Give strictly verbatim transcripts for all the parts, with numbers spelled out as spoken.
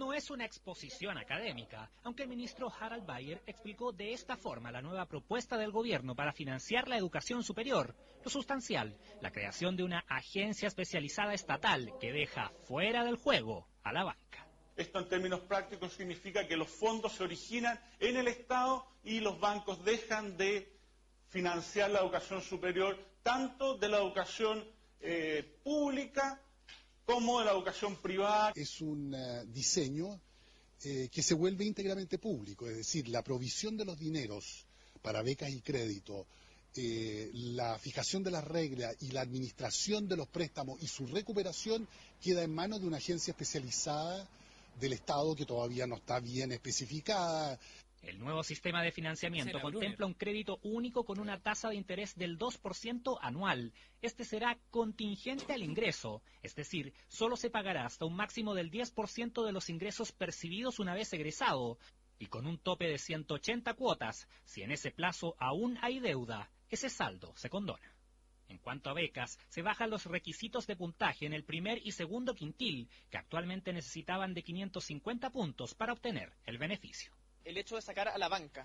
No es una exposición académica, aunque el ministro Harald Bayer explicó de esta forma la nueva propuesta del gobierno para financiar la educación superior. Lo sustancial, la creación de una agencia especializada estatal que deja fuera del juego a la banca. Esto en términos prácticos significa que los fondos se originan en el Estado y los bancos dejan de financiar la educación superior, tanto de la educación eh, pública como de la educación privada. Es un uh, diseño eh, que se vuelve íntegramente público, es decir, la provisión de los dineros para becas y crédito, eh, la fijación de las reglas y la administración de los préstamos y su recuperación queda en manos de una agencia especializada del Estado que todavía no está bien especificada. El nuevo sistema de financiamiento contempla un crédito único con una tasa de interés del dos por ciento anual. Este será contingente al ingreso, es decir, solo se pagará hasta un máximo del diez por ciento de los ingresos percibidos una vez egresado, y con un tope de ciento ochenta cuotas. Si en ese plazo aún hay deuda, ese saldo se condona. En cuanto a becas, se bajan los requisitos de puntaje en el primer y segundo quintil, que actualmente necesitaban de quinientos cincuenta puntos para obtener el beneficio. El hecho de sacar a la banca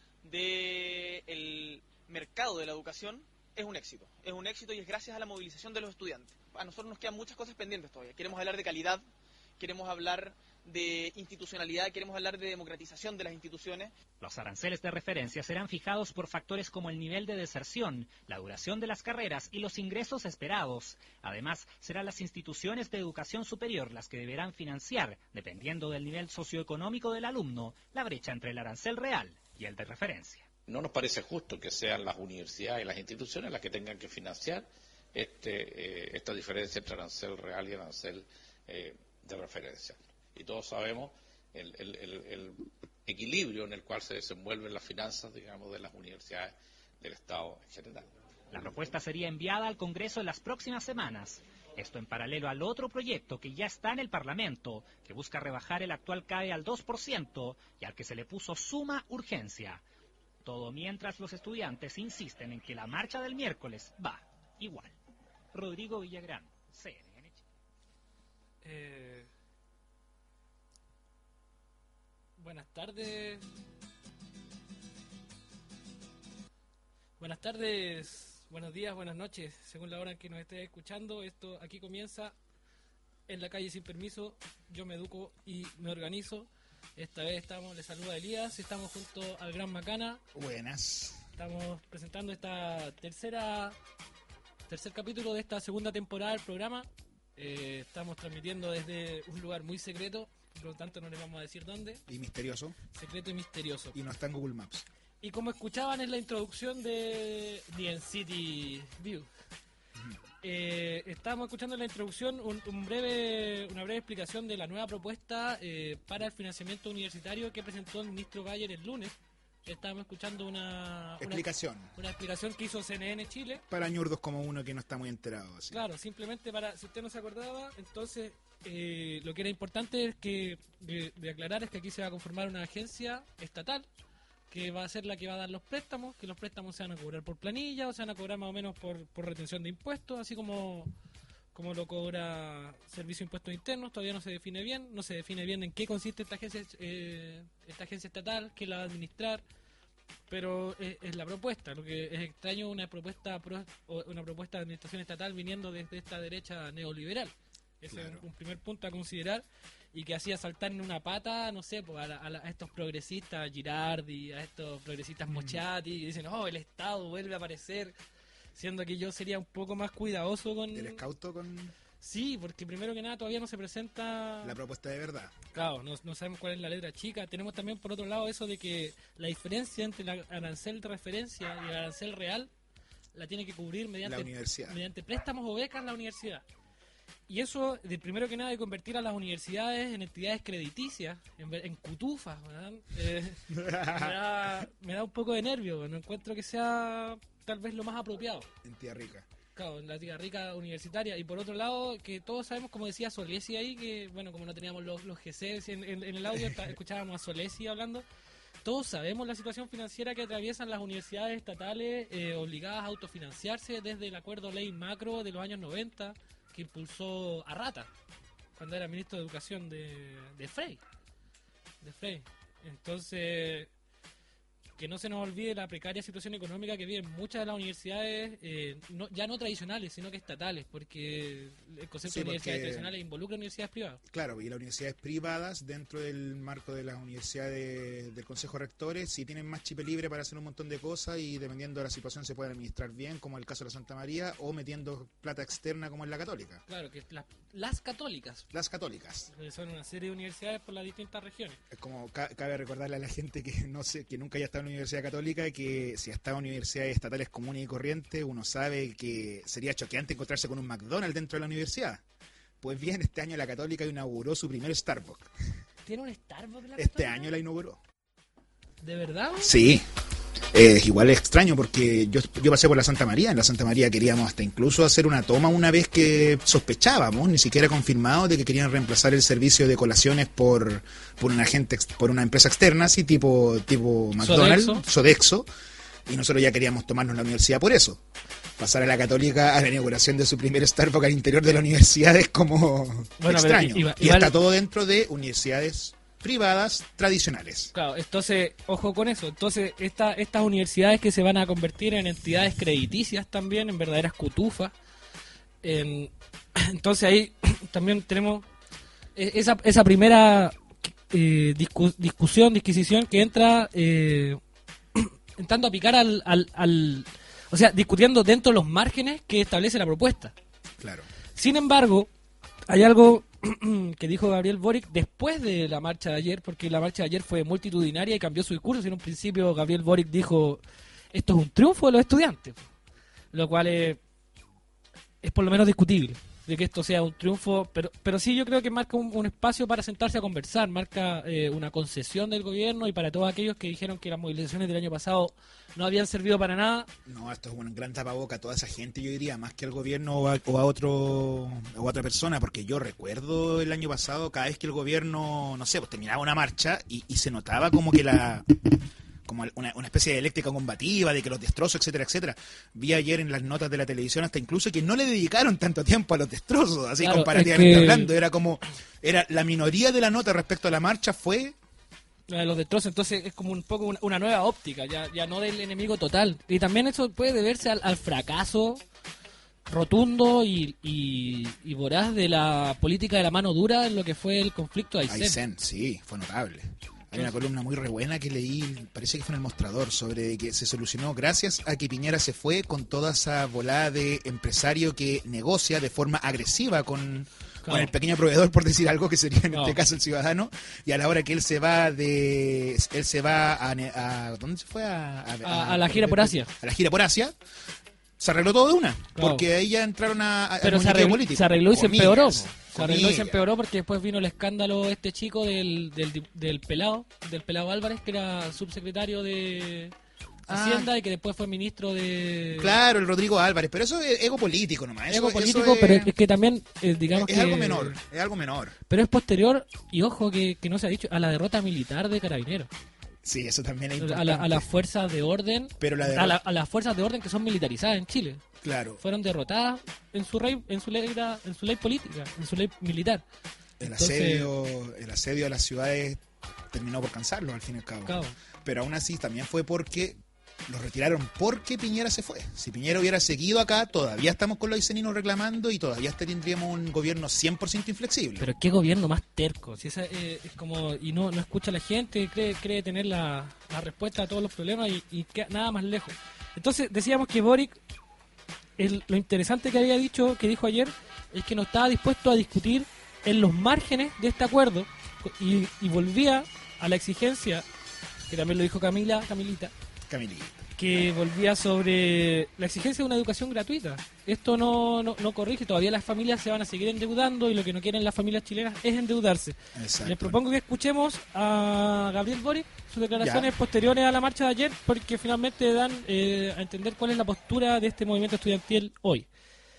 del mercado de la educación es un éxito. Es un éxito y es gracias a la movilización de los estudiantes. A nosotros nos quedan muchas cosas pendientes todavía. Queremos hablar de calidad, queremos hablar de institucionalidad, queremos hablar de democratización de las instituciones. Los aranceles de referencia serán fijados por factores como el nivel de deserción, la duración de las carreras y los ingresos esperados. Además, serán las instituciones de educación superior las que deberán financiar, dependiendo del nivel socioeconómico del alumno, la brecha entre el arancel real y el de referencia. No nos parece justo que sean las universidades y las instituciones las que tengan que financiar este, eh, esta diferencia entre arancel real y arancel eh, de referencia. Y todos sabemos el, el, el, el equilibrio en el cual se desenvuelven las finanzas, digamos, de las universidades del Estado en general. La propuesta sería enviada al Congreso en las próximas semanas. Esto en paralelo al otro proyecto que ya está en el Parlamento, que busca rebajar el actual C A E al dos por ciento y al que se le puso suma urgencia. Todo mientras los estudiantes insisten en que la marcha del miércoles va igual. Rodrigo Villagrán, C N N. Eh... Buenas tardes. Buenas tardes, buenos días, buenas noches, según la hora en que nos estés escuchando. Esto aquí comienza en la calle sin permiso. Yo me educo y me organizo. Esta vez estamos, le saluda Elías, estamos junto al Gran Macana. Buenas. Estamos presentando esta tercera tercer capítulo de esta segunda temporada del programa. Eh, estamos transmitiendo desde un lugar muy secreto, por lo tanto no les vamos a decir dónde. Y misterioso. Secreto y misterioso. Y no está en Google Maps. Y como escuchaban en la introducción de The N City View, uh-huh. eh, estábamos escuchando en la introducción un, un breve, una breve explicación de la nueva propuesta eh, para el financiamiento universitario que presentó el ministro Bayer el lunes. Estábamos escuchando una explicación. Una, una explicación que hizo C N N Chile. Para ñurdos como uno que no está muy enterado. ¿Sí? Claro, simplemente para, si usted no se acordaba, entonces eh, lo que era importante es que de, de aclarar es que aquí se va a conformar una agencia estatal que va a ser la que va a dar los préstamos, que los préstamos se van a cobrar por planilla o se van a cobrar más o menos por, por retención de impuestos, así como, como lo cobra Servicio de Impuestos Internos. Todavía no se define bien, no se define bien en qué consiste esta agencia, eh, esta agencia estatal, quién la va a administrar, pero es, es la propuesta. Lo que es extraño, una propuesta pro, una propuesta de administración estatal viniendo desde esta derecha neoliberal. Ese claro. es un, un primer punto a considerar, y que hacía saltar en una pata, no sé, pues a, la, a, la, a estos progresistas, a Girardi, a estos progresistas mm. Mochati, que dicen, oh, el Estado vuelve a aparecer, siendo que yo sería un poco más cuidadoso con... ¿El escauto con...? Sí, porque primero que nada todavía no se presenta... La propuesta de verdad. Claro, no, no sabemos cuál es la letra chica. Tenemos también por otro lado eso de que la diferencia entre el arancel de referencia y el arancel real la tiene que cubrir mediante, la universidad. mediante préstamos o becas la universidad. Y eso, de primero que nada, de convertir a las universidades en entidades crediticias, en, en cutufas, ¿verdad? Eh, me, da, me da un poco de nervio, no encuentro que sea tal vez lo más apropiado. Entidad rica. Claro, en la entidad rica universitaria. Y por otro lado, que todos sabemos, como decía Solesi ahí, que bueno, como no teníamos los, los G C en, en, en el audio, escuchábamos a Solesi hablando. Todos sabemos la situación financiera que atraviesan las universidades estatales eh, obligadas a autofinanciarse desde el acuerdo ley macro de los años noventa que impulsó Arrata. cuando era ministro de Educación de, de Frey. De Frey. Entonces, que no se nos olvide la precaria situación económica que viven muchas de las universidades, eh, no, ya no tradicionales, sino que estatales, porque el concepto Sí, de universidades porque- tradicionales involucra universidades privadas. Claro, y las universidades privadas, dentro del marco de las universidades del Consejo de Rectores, sí tienen más chip libre para hacer un montón de cosas y dependiendo de la situación se pueden administrar bien, como el caso de la Santa María, o metiendo plata externa como en la Católica. Claro, que la- las católicas, Las católicas. que son una serie de universidades por las distintas regiones. Es como ca- cabe recordarle a la gente que no sé, que nunca haya estado en una universidad católica, que si ha estado en universidades estatales comunes y corrientes, uno sabe que sería choqueante encontrarse con un McDonald's dentro de la universidad. Pues bien, este año la Católica inauguró su primer Starbucks. ¿Tiene un Starbucks la Este Católica? año la inauguró. ¿De verdad? Sí. Eh, igual es extraño porque yo, yo pasé por la Santa María. En la Santa María queríamos hasta incluso hacer una toma una vez que sospechábamos, ni siquiera confirmado, de que querían reemplazar el servicio de colaciones por, por una agente, ex- por una empresa externa, así tipo, tipo McDonald's, Sodexo. Sodexo, y nosotros ya queríamos tomarnos la universidad por eso. Pasar a la Católica a la inauguración de su primer Starbucks al interior de la universidad es como pero extraño. iba- y igual- está todo dentro de universidades privadas tradicionales. Claro, entonces, ojo con eso. Entonces, esta, estas universidades que se van a convertir en entidades crediticias también, en verdaderas cutufas. En- entonces ahí también tenemos eh, esa, esa primera eh, discu- discusión, disquisición que entra eh, entrando a picar al, al, al... O sea, discutiendo dentro de los márgenes que establece la propuesta. Claro. Sin embargo, hay algo que dijo Gabriel Boric después de la marcha de ayer, porque la marcha de ayer fue multitudinaria y cambió su discurso. En un principio Gabriel Boric dijo, esto es un triunfo de los estudiantes, lo cual es, es por lo menos discutible, de que esto sea un triunfo, pero pero sí yo creo que marca un, un espacio para sentarse a conversar, marca eh, una concesión del gobierno y para todos aquellos que dijeron que las movilizaciones del año pasado no habían servido para nada. No, esto es un gran tapaboca a toda esa gente, yo diría, más que al gobierno o a, o a otro o a otra persona, porque yo recuerdo el año pasado, cada vez que el gobierno, no sé, pues terminaba una marcha y, y se notaba como que la como una, una especie de eléctrica combativa, de que los destrozos, etcétera, etcétera. Vi ayer en las notas de la televisión hasta incluso que no le dedicaron tanto tiempo a los destrozos, así Claro, comparativamente es que- hablando, era como, era la minoría de la nota respecto a la marcha fue La de los destrozos, entonces es como un poco una, una nueva óptica, ya, ya no del enemigo total. Y también eso puede deberse al, al fracaso rotundo y, y, y voraz de la política de la mano dura en lo que fue el conflicto de Aysén. Aysén, sí, fue notable. Hay una columna muy re buena que leí, parece que fue en el Mostrador, sobre que se solucionó gracias a que Piñera se fue con toda esa volada de empresario que negocia de forma agresiva con, Claro. con el pequeño proveedor, por decir algo, que sería en Claro. este caso el ciudadano, y a la hora que él se va de él se va a, ne- a ¿dónde se fue? A, A- a la gira por Asia. A la gira por Asia. Se arregló todo de una, Claro. porque ahí ya entraron a, a Pero al se muñequeo arregló, político. se arregló y se Comillas, empeoró. po. Se arregló y se comillas. empeoró porque después vino el escándalo este chico del, del, del pelado, del pelado Álvarez, que era subsecretario de Ah. Hacienda y que después fue ministro de... Claro, el Rodrigo Álvarez, pero eso es ego político nomás. Eso, Ego eso político, es, pero es que también, eh, digamos es que... algo menor, es algo menor. Pero es posterior, y ojo que, que no se ha dicho, a la derrota militar de Carabineros. Sí, eso también es A, importante. la- a las fuerzas de orden, Pero la a, derrota- la- a las fuerzas de orden que son militarizadas en Chile. Claro, Fueron derrotadas en su rey, en su ley, en su ley política, en su ley militar. el Entonces- asedio, el asedio a las ciudades terminó por cansarlos al fin y al cabo. Claro. Pero aún así también fue porque los retiraron porque Piñera se fue. Si Piñera hubiera seguido acá, todavía estamos con los ayseninos reclamando y todavía tendríamos un gobierno cien por ciento inflexible. Pero qué gobierno más terco, si esa, eh, es como y no, no escucha a la gente, cree cree tener la, la respuesta a todos los problemas y, y queda nada más lejos. Entonces decíamos que Boric, el- lo interesante que había dicho, que dijo ayer, es que no estaba dispuesto a discutir en los márgenes de este acuerdo y, y volvía a la exigencia, que también lo dijo Camila, Camilita, Camilita. que volvía sobre la exigencia de una educación gratuita. Esto no, no, no corrige, todavía las familias se van a seguir endeudando y lo que no quieren las familias chilenas es endeudarse. Exacto. Les propongo que escuchemos a Gabriel Boric, sus declaraciones Ya. posteriores a la marcha de ayer, porque finalmente dan eh, a entender cuál es la postura de este movimiento estudiantil hoy.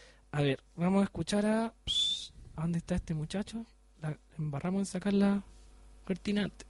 A ver, vamos a escuchar a... Pss, ¿a dónde está este muchacho? La embarramos en sacar la cortina antes.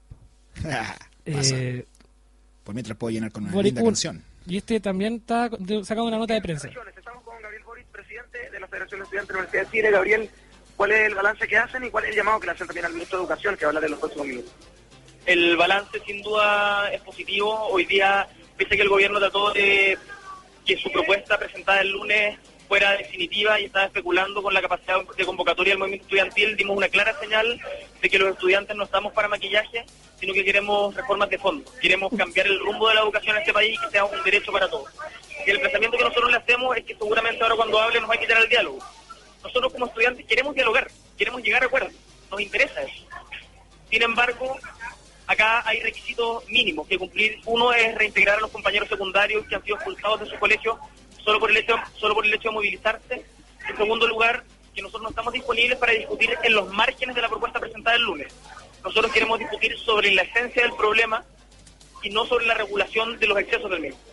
Pasa. Eh, Por mientras puedo llenar con una Boric linda un- canción. y este también está de- sacando una nota de prensa. Estamos con Gabriel Boric, presidente de la Federación de Estudiantes de la Universidad de Chile. Gabriel, ¿Cuál es el balance que hacen y cuál es el llamado que le hacen también al ministro de Educación, que va a hablar en los próximos minutos? El balance sin duda es positivo. Hoy día, pese a que el gobierno trató de que su propuesta presentada el lunes fuera definitiva y estaba especulando con la capacidad de convocatoria del movimiento estudiantil, dimos una clara señal de que los estudiantes no estamos para maquillaje, sino que queremos reformas de fondo. Queremos cambiar el rumbo de la educación en este país y que sea un derecho para todos. Y el pensamiento que nosotros le hacemos es que seguramente ahora cuando hable nos va a quitar el diálogo. Nosotros como estudiantes queremos dialogar, queremos llegar a acuerdos, nos interesa eso. Sin embargo, acá hay requisitos mínimos que cumplir. Uno es reintegrar a los compañeros secundarios que han sido expulsados de su colegio solo por el hecho solo por el hecho de movilizarse. En segundo lugar, que nosotros no estamos disponibles para discutir en los márgenes de la propuesta presentada el lunes. Nosotros queremos discutir sobre la esencia del problema y no sobre la regulación de los excesos del mismo.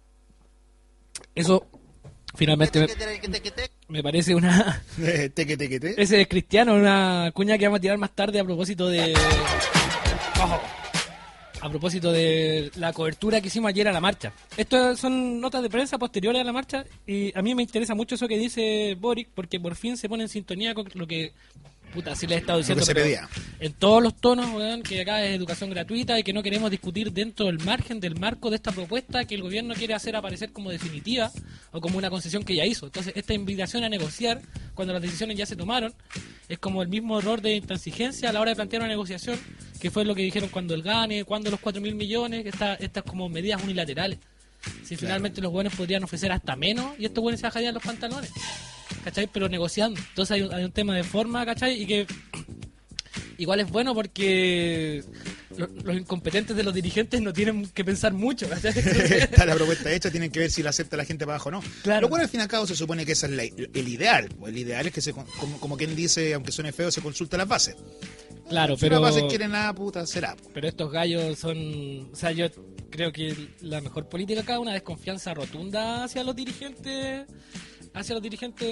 Eso finalmente me, me parece una... teque, teque, te. Ese es Cristiano, una cuña que vamos a tirar más tarde a propósito de... Ojo. A propósito de la cobertura que hicimos ayer a la marcha. Estas son notas de prensa posteriores a la marcha y a mí me interesa mucho eso que dice Boric, porque por fin se pone en sintonía con lo que... Puta, sí le he estado diciendo, se pedía. En todos los tonos, weón, que acá es educación gratuita y que no queremos discutir dentro del margen, del marco de esta propuesta que el gobierno quiere hacer aparecer como definitiva o como una concesión que ya hizo. Entonces, esta invitación a negociar, cuando las decisiones ya se tomaron, es como el mismo error de intransigencia a la hora de plantear una negociación, que fue lo que dijeron cuando el gane, cuando los cuatro mil millones, estas estas como medidas unilaterales. Si claro. Finalmente los buenos podrían ofrecer hasta menos y estos buenos se bajarían los pantalones, ¿cachai? Pero negociando. Entonces hay un, hay un tema de forma, ¿cachai? Y que igual es bueno porque lo, los incompetentes de los dirigentes no tienen que pensar mucho, ¿cachai? Está la propuesta hecha, tienen que ver si la acepta la gente para abajo o no. Claro. Lo cual al fin y al cabo se supone que ese es la, el ideal. El ideal es que, se, como, como quien dice, aunque suene feo, se consulta las bases. Claro, si pero... Si las bases quieren nada, puta, será. Pero estos gallos son... O sea, yo creo que la mejor política acá es una desconfianza rotunda hacia los dirigentes... hacia los dirigentes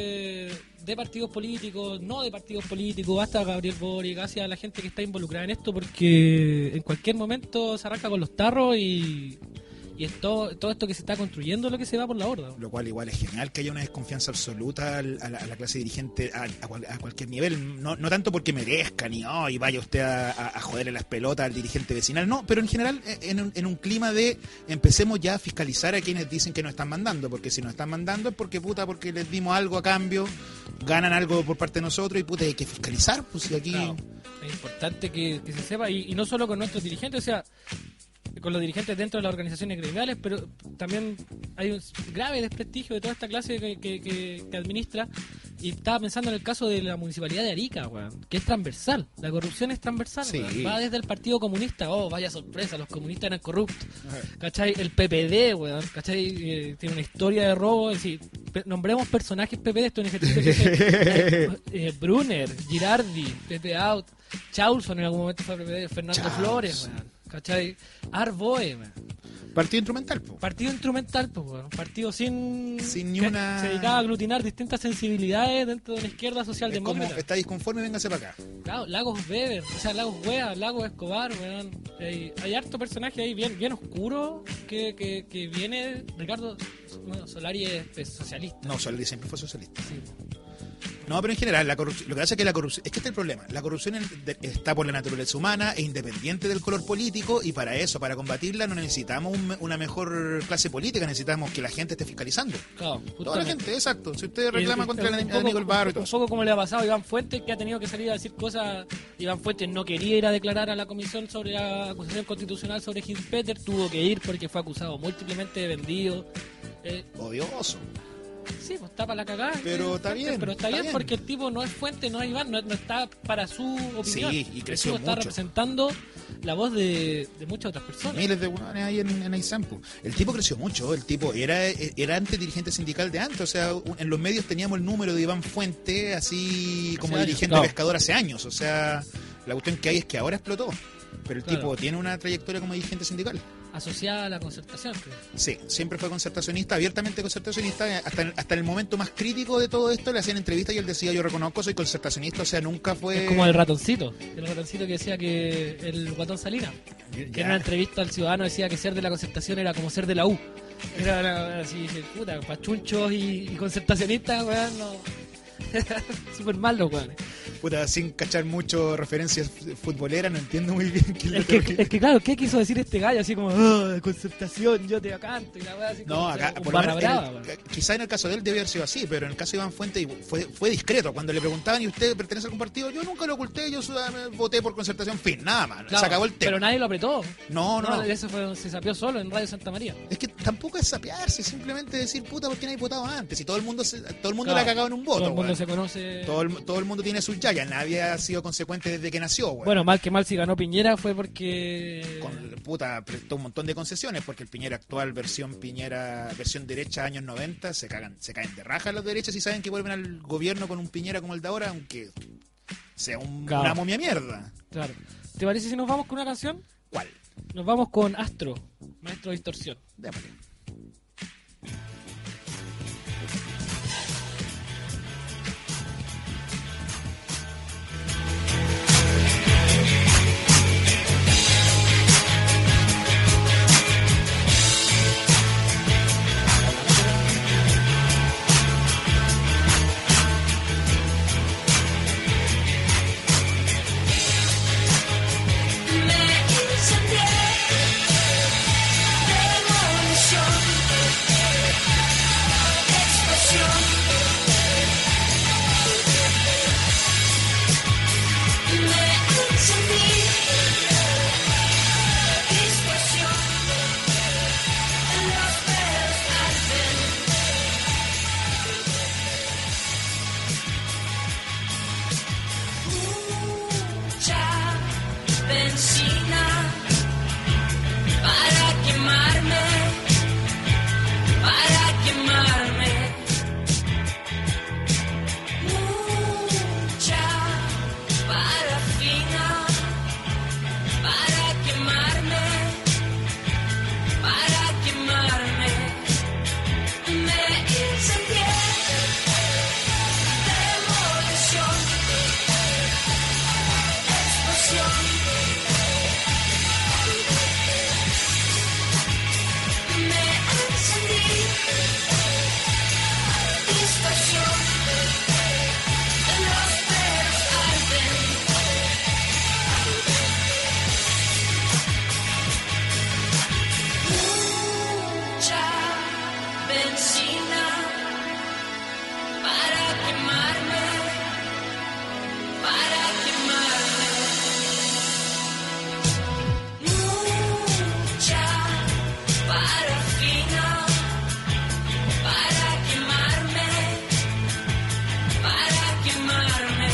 de partidos políticos, no de partidos políticos, hasta Gabriel Boric, hacia la gente que está involucrada en esto, porque en cualquier momento se arranca con los tarros y, y es todo, todo esto que se está construyendo lo que se va por la borda. Lo cual igual es genial que haya una desconfianza absoluta a la, a la clase dirigente a, a, cual, a cualquier nivel, no, no tanto porque merezca ni oh, y vaya usted a, a, a joderle las pelotas al dirigente vecinal, no, pero en general en un, en un clima de empecemos ya a fiscalizar a quienes dicen que nos están mandando, porque si nos están mandando es porque puta, porque les dimos algo a cambio, ganan algo por parte de nosotros y puta, hay que fiscalizar, pues si aquí... Claro, es importante que, que se sepa y, y no solo con nuestros dirigentes, o sea, con los dirigentes dentro de las organizaciones gremiales, pero también hay un grave desprestigio de toda esta clase que, que, que, que administra. Y estaba pensando en el caso de la municipalidad de Arica, weón, que es transversal. La corrupción es transversal, sí. Weón. Va desde el Partido Comunista. Oh, vaya sorpresa, los comunistas eran corruptos. ¿Cachai? El P P D, weón, ¿cachai? Eh, tiene una historia de robo. Es decir, pe- nombremos personajes P P D. Esto es un ejercicio que se, eh, eh, Brunner, Girardi, Pepe Out, Chaulson en algún momento fue P P D, Fernando Chaus. Flores, weón. ¿Cachai? Arboe, man. Partido instrumental, po. Partido instrumental, pues, bueno. Partido sin... Sin ni que una... se dedicaba a aglutinar distintas sensibilidades dentro de una izquierda Es socialdemócrata. como, está disconforme, véngase para acá. Claro, Lagos Weber, o sea, Lagos Wea, Lagos Escobar, weón. Hay, hay harto personaje ahí bien bien oscuro que, que, que viene... Ricardo bueno, Solari es, es socialista. No, Solari siempre fue socialista. Sí. No, pero en general, la corrupción, lo que pasa es que la corrupción, es que este es el problema, la corrupción está por la naturaleza humana, es independiente del color político y para eso, para combatirla, no necesitamos un, una mejor clase política, necesitamos que la gente esté fiscalizando. Claro, toda la gente, exacto. Si usted reclama y, contra un, la, un poco, Nicole Barro y todo un poco como le ha pasado a Iván Fuentes, que ha tenido que salir a decir cosas. Iván Fuentes no quería ir a declarar a la comisión sobre la acusación constitucional sobre Gil Peter, tuvo que ir porque fue acusado múltiplemente de vendido. Eh, Odioso. Sí, pues está para la cagada. Pero está bien. Pero está, está bien, bien porque el tipo no es Fuente, no es Iván, no, no está para su opinión. Sí, y creció el tipo está mucho. Representando la voz de, de muchas otras personas. Miles de hueones ahí en, en Aizampu. El tipo creció mucho, el tipo era, era antes dirigente sindical de antes, o sea, en los medios teníamos el número de Iván Fuente así como hace dirigente años, no. pescador hace años, o sea, la cuestión que hay es que ahora explotó, pero el claro. tipo tiene una trayectoria como dirigente sindical. Asociada a la concertación, creo. Sí, siempre fue concertacionista, abiertamente concertacionista, hasta, hasta el momento más crítico de todo esto le hacían entrevistas y él decía, yo reconozco, soy concertacionista, o sea, nunca fue... Es como el ratoncito, el ratoncito que decía que el guatón Salinas, que Ya. en una entrevista al Ciudadano decía que ser de la concertación era como ser de la U. Era, era así, puta, pachunchos y, y concertacionistas, weón, no, Súper mal los weones. Puta, sin cachar mucho referencias futboleras, no entiendo muy bien qué es lo Es que, que... es que claro, ¿qué quiso decir este gallo? Así como, oh, concertación, yo te canto y la weá así No, como, acá, como por lo barra menos, brava, en weón. el- quizá en el caso de él debe haber sido así, pero en el caso de Iván Fuente fue, fue discreto. Cuando le preguntaban, ¿y usted pertenece a algún partido? Yo nunca lo oculté, yo solamente voté por concertación, fin, nada más. Claro, se acabó el tema. Pero nadie lo apretó. No, no, no. Eso fue, se sapió solo en Radio Santa María. Es que tampoco es sapearse, simplemente decir, puta, ¿por qué no hay votado antes? Y todo el mundo, se- todo el mundo Claro, le ha cagado en un voto, todo el mundo weón. se conoce. Todo el, todo el mundo tiene sus yayas, nadie ha sido consecuente desde que nació, weón. Bueno, mal que mal, si ganó Piñera fue porque... Con, puta, prestó un montón de concesiones porque el Piñera actual, versión Piñera, versión derecha, años noventa, se cagan, se caen de raja los derechas y saben que vuelven al gobierno con un Piñera como el de ahora, aunque sea un, Claro. una momia mierda. Claro. ¿Te parece si nos vamos con una canción? ¿Cuál? Nos vamos con Astro, Maestro de Distorsión. Démosle. Me incendié de emoción, explosión. Me encendí, distorsión. Los pelos arden. Mucha benzina para quemarme, para quemarme. Mucha parafina para quemarme, para quemarme. Me incendié, demolición, explosión. Me encendí, distorsión, los pelos arden. Mucha benzina para quemarme, para quemarme. Mucha parafina para quemarme, para quemarme.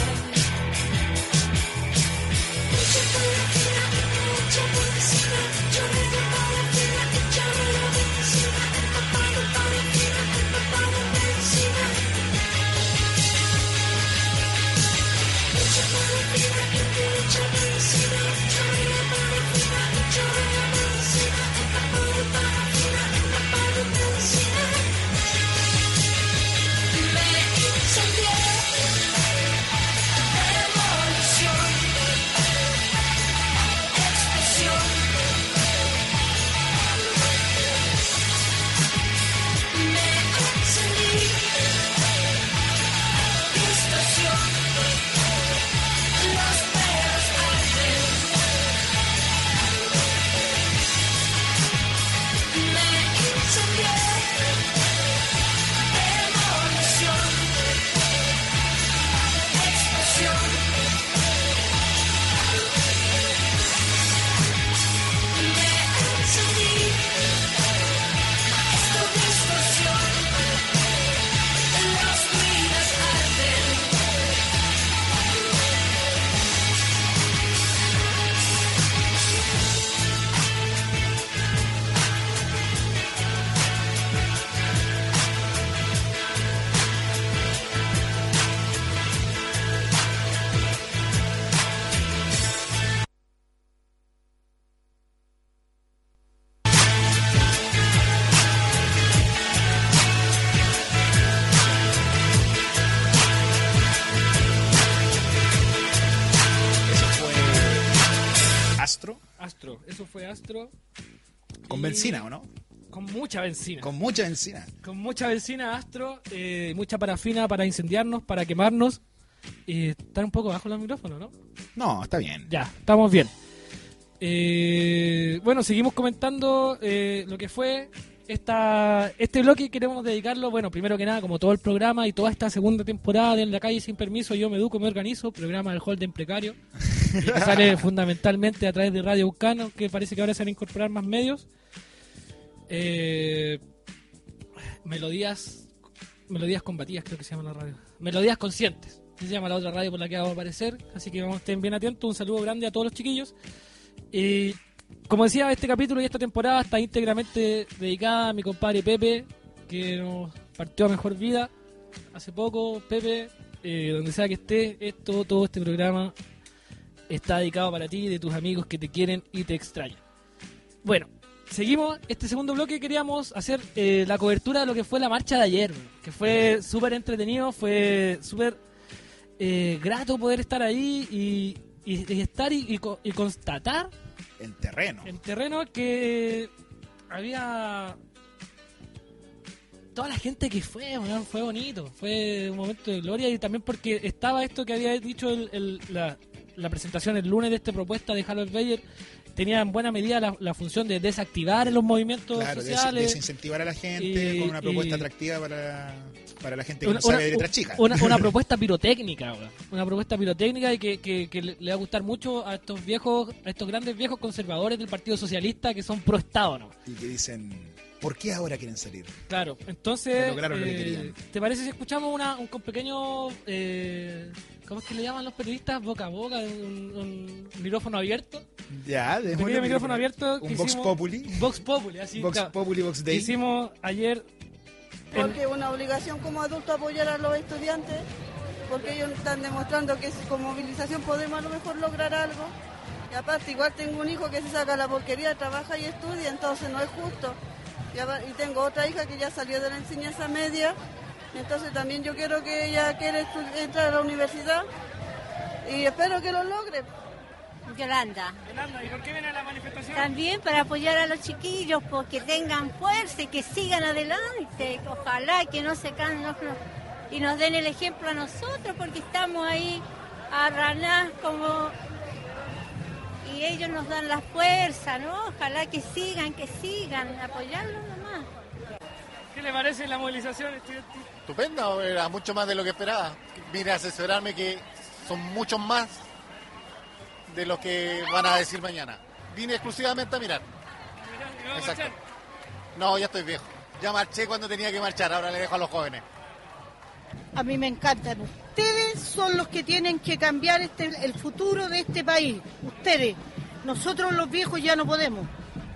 Mucha parafina, mucha benzina, chorreo parafina, chorreo benzina, empapado parafina, empapado benzina. Mucha parafina, mucha benzina, chorreo parafina, chorreo benzina, empapado parafina, empapado benzina. Me incendié, demolición, explosión. Me encendí, distorsión. Los pelos arden. Me incendié, demolición, explosión. Me encendí, maestro de distorsión. Los ruidos arden. Eso fue Astro, Astro, eso fue Astro. con Y- benzina, ¿o no? Con mucha benzina. Con mucha benzina. Con mucha benzina, Astro, eh, mucha parafina para incendiarnos, para quemarnos. Eh, están un poco bajo los micrófonos, ¿no? No, está bien. Ya, estamos bien. Eh, bueno, seguimos comentando eh, lo que fue esta este bloque. Queremos dedicarlo, bueno, primero que nada, como todo el programa y toda esta segunda temporada de En la Calle Sin Permiso, Yo Me Educo, Me Organizo, programa del Holden Precario, y que sale fundamentalmente a través de Radio Bucano, que parece que ahora se van a incorporar más medios. Eh, melodías Melodías Combatidas, creo que se llama la radio. Melodías Conscientes, se llama la otra radio por la que vamos a aparecer, así que vamos a estar bien atentos. Un saludo grande a todos los chiquillos. Y como decía, este capítulo y esta temporada está íntegramente dedicada a mi compadre Pepe, que nos partió a mejor vida hace poco. Pepe, eh, donde sea que esté, esto, todo este programa está dedicado para ti y de tus amigos que te quieren y te extrañan. Bueno, seguimos. Este segundo bloque queríamos hacer eh, la cobertura de lo que fue la marcha de ayer, que fue súper entretenido, fue súper eh, grato poder estar ahí y, y, y estar y, y, y constatar en terreno en terreno que había toda la gente que fue, bueno, fue bonito, fue un momento de gloria, y también porque estaba esto que había dicho el, el, la, la presentación el lunes de esta propuesta de Harold Bayer. Tenía en buena medida la, la función de desactivar los movimientos claro, sociales. Des, desincentivar a la gente y, con una propuesta y, atractiva para, para la gente que una, no sabe una, de letras chicas. Una, una propuesta pirotécnica, ahora. Una propuesta pirotécnica y que, que, que le va a gustar mucho a estos viejos, a estos grandes viejos conservadores del Partido Socialista que son pro Estado, ¿no? Y que dicen, ¿por qué ahora quieren salir? Claro, entonces, lograron lo que eh, querían. ¿te parece si escuchamos una, un pequeño... Eh, ¿Cómo es que le llaman los periodistas? Boca a boca, un, un micrófono abierto. Ya, un pequeño micrófono abierto. Un Vox Populi. Vox Populi, así. Vox claro, Populi, Vox Day. Hicimos ayer. Porque es una obligación como adulto apoyar a los estudiantes, porque ellos están demostrando que con movilización podemos a lo mejor lograr algo. Y aparte, igual tengo un hijo que se saca la porquería, trabaja y estudia, entonces no es justo. Y tengo otra hija que ya salió de la enseñanza media. Entonces también yo quiero que ella quiera entrar a la universidad y espero que lo logre. Yolanda. Yolanda, ¿y por qué viene a la manifestación? También para apoyar a los chiquillos, porque tengan fuerza y que sigan adelante. Ojalá que no se cansen no, y nos den el ejemplo a nosotros, porque estamos ahí a ranar como... Y ellos nos dan la fuerza, ¿no? Ojalá que sigan, que sigan, apoyarlos nomás. ¿Qué le parece la movilización estudiantil? Estupenda, era mucho más de lo que esperaba. Vine a asesorarme que son muchos más de los que van a decir mañana. Vine exclusivamente a mirar. Exacto. No, ya estoy viejo. Ya marché cuando tenía que marchar, ahora le dejo a los jóvenes. A mí me encantan. Ustedes son los que tienen que cambiar este, el futuro de este país. Ustedes. Nosotros los viejos ya no podemos.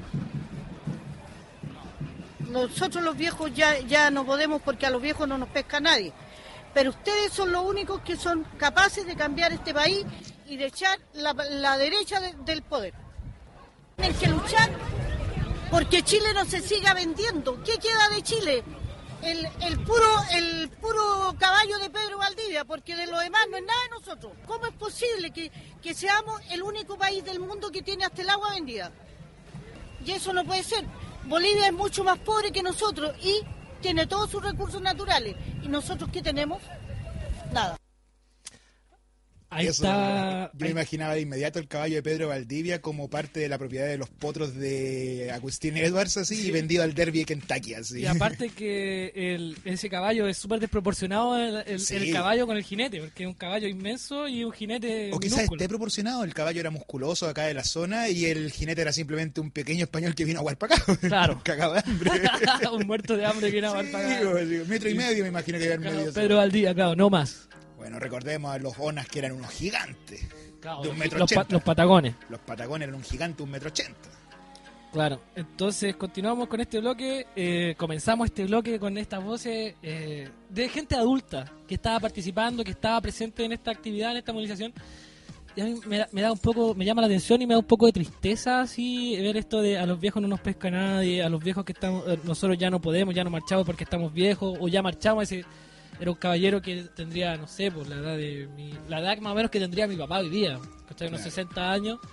Nosotros los viejos ya, ya no podemos porque a los viejos no nos pesca nadie. Pero ustedes son los únicos que son capaces de cambiar este país y de echar la, la derecha de, del poder. Tienen que luchar porque Chile no se siga vendiendo. ¿Qué queda de Chile? El, el, puro, el puro caballo de Pedro Valdivia, porque de lo demás no es nada de nosotros. ¿Cómo es posible que, que seamos el único país del mundo que tiene hasta el agua vendida? Y eso no puede ser. Bolivia es mucho más pobre que nosotros y tiene todos sus recursos naturales. ¿Y nosotros qué tenemos? Nada. Ahí Eso, está. Yo me imaginaba de inmediato el caballo de Pedro Valdivia como parte de la propiedad de los potros de Agustín Edwards, así, sí. Y vendido al Derby de Kentucky, así. Y aparte que el, ese caballo es súper desproporcionado el, el, sí. el caballo con el jinete, porque es un caballo inmenso y un jinete O quizás minúsculo. esté proporcionado, el caballo era musculoso acá de la zona y el jinete era simplemente un pequeño español que vino a jugar para acá. Claro. Cagado de hambre. Un muerto de hambre que vino a jugar para acá. Un metro y medio me imagino que había claro, medio. Pedro Valdivia, claro, no más. Bueno, recordemos a los Onas que eran unos gigantes. Claro, de un metro los, ochenta. pa los Patagones. Los Patagones eran un gigante de un metro ochenta. Claro, entonces continuamos con este bloque. Eh, comenzamos este bloque con estas voces eh, de gente adulta que estaba participando, que estaba presente en esta actividad, en esta movilización. Y a mí me, me da un poco, me llama la atención y me da un poco de tristeza así ver esto de a los viejos no nos pesca nadie, a los viejos que estamos, nosotros ya no podemos, ya no marchamos porque estamos viejos, o ya marchamos. Ese era un caballero que tendría, no sé, por la edad de mi, la edad más o menos que tendría mi papá hoy día, ¿cachai? Unos Claro. sesenta años,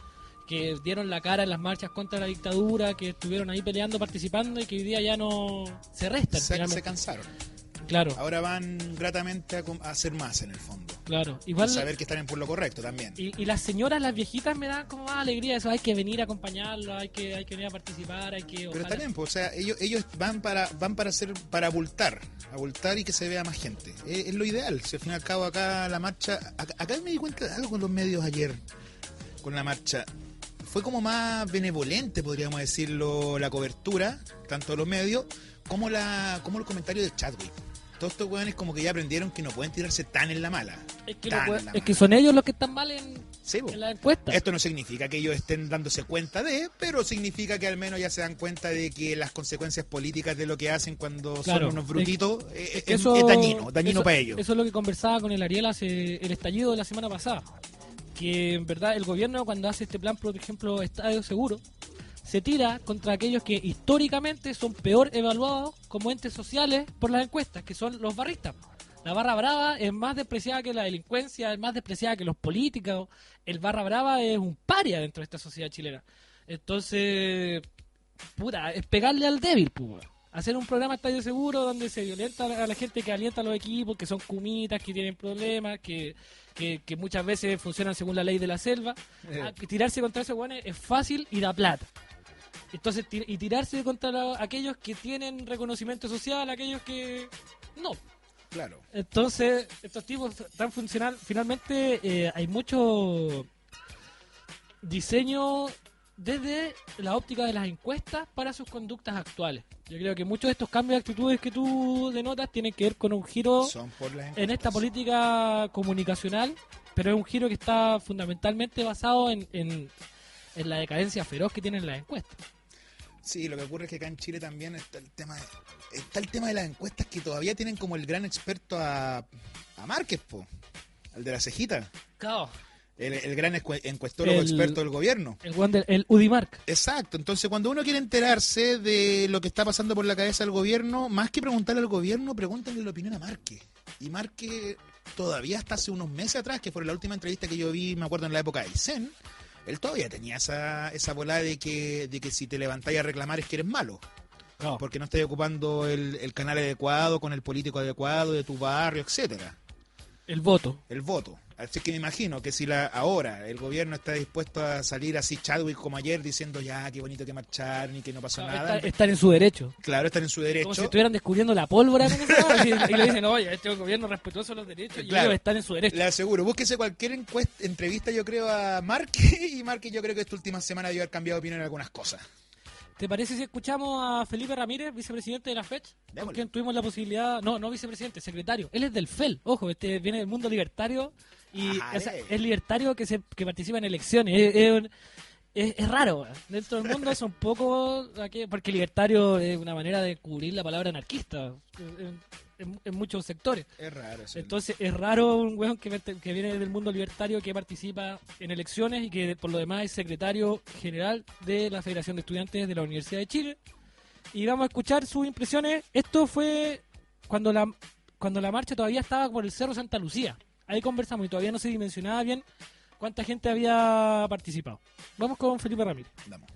que dieron la cara en las marchas contra la dictadura, que estuvieron ahí peleando, participando y que hoy día ya no se restan. Se, se cansaron. Claro. Ahora van gratamente a, a hacer más en el fondo. Claro. Igual, y saber que están por lo correcto también. Y, y las señoras, las viejitas me dan como más alegría eso. Hay que venir a acompañarlo, hay que, hay que venir a participar, hay que... Pero ojalá... está bien, pues, o sea, ellos, ellos van para van para hacer para abultar, abultar y que se vea más gente. Es, es lo ideal. Si al fin y al cabo acá la marcha... Acá, acá me di cuenta de algo con los medios ayer, con la marcha. Fue como más benevolente, podríamos decirlo, la cobertura, tanto de los medios, como la como el comentario de Chadwick. Todos estos hueones como que ya aprendieron que no pueden tirarse tan en la mala. Es que, tan puede, en la es mala. que son ellos los que están mal en, sí, en la encuesta. Esto no significa que ellos estén dándose cuenta de, pero significa que al menos ya se dan cuenta de que las consecuencias políticas de lo que hacen cuando claro, son unos brutitos es, es, eso, es dañino, dañino eso, para ellos. Eso es lo que conversaba con el Ariel hace el estallido de la semana pasada. Que en verdad el gobierno cuando hace este plan, por ejemplo, Estadio Seguro, se tira contra aquellos que históricamente son peor evaluados como entes sociales por las encuestas, que son los barristas. La barra brava es más despreciada que la delincuencia, es más despreciada que los políticos. El barra brava es un paria dentro de esta sociedad chilena. Entonces, puta, es pegarle al débil, pues. Hacer un programa Estadio Seguro donde se violenta a la gente que alienta a los equipos, que son cumitas, que tienen problemas, que, que, que muchas veces funcionan según la ley de la selva. Eh. Ah, tirarse contra esos guanes es fácil y da plata. Entonces, tir- y tirarse contra la- aquellos que tienen reconocimiento social, aquellos que no. Claro. Entonces, estos tipos están funcional. Finalmente, eh, hay mucho diseño desde la óptica de las encuestas para sus conductas actuales. Yo creo que muchos de estos cambios de actitudes que tú denotas tienen que ver con un giro Son por las en esta política comunicacional, pero es un giro que está fundamentalmente basado en, en, en la decadencia feroz que tienen las encuestas. Sí, lo que ocurre es que acá en Chile también está el tema de, está el tema de las encuestas que todavía tienen como el gran experto a, a Márquez, po, al de la cejita. Claro. El, el gran escu- encuestólogo El- experto del gobierno. El, guan del- el Udimark. Exacto, entonces cuando uno quiere enterarse de lo que está pasando por la cabeza del gobierno, más que preguntarle al gobierno, pregúntenle la opinión a Márquez. Y Márquez todavía hasta hace unos meses atrás, que fue la última entrevista que yo vi, me acuerdo en la época de Aysén, él todavía tenía esa, esa volada de que, de que si te levantáis a reclamar es que eres malo. No. Porque no estás ocupando el, el canal adecuado, con el político adecuado de tu barrio, etcétera. El voto. El voto. Así que me imagino que si la ahora el gobierno está dispuesto a salir así Chadwick como ayer diciendo ya qué bonito que marchar ni que no pasó Claro, nada. está- están en su derecho. Claro, están en su derecho. Como si estuvieran descubriendo la pólvora con esa- y, y le dicen, oye, este es un gobierno respetuoso de los derechos y Claro. ellos están en su derecho. Le aseguro, búsquese cualquier encuesta, entrevista yo creo a Márquez y Márquez yo creo que esta última semana debió haber cambiado de opinión en algunas cosas. ¿Te parece si escuchamos a Felipe Ramírez, vicepresidente de la FECH? Con quien tuvimos la posibilidad, no, no vicepresidente, secretario. Él es del F E L, ojo, este viene del mundo libertario y Ajá, o sea, eh. es libertario que se que participa en elecciones. Es, es, un- es- es raro, ¿eh? Dentro del mundo son pocos, aquí- porque libertario es una manera de cubrir la palabra anarquista en, en- en muchos sectores. Es raro eso. Entonces es raro un weón que, verte- que viene del mundo libertario, que participa en elecciones y que por lo demás es secretario general de la Federación de Estudiantes de la Universidad de Chile. Y vamos a escuchar sus impresiones. Esto fue cuando la cuando la marcha todavía estaba por el Cerro Santa Lucía. Ahí conversamos y todavía no se dimensionaba bien cuánta gente había participado. Vamos con Felipe Ramírez. Vamos.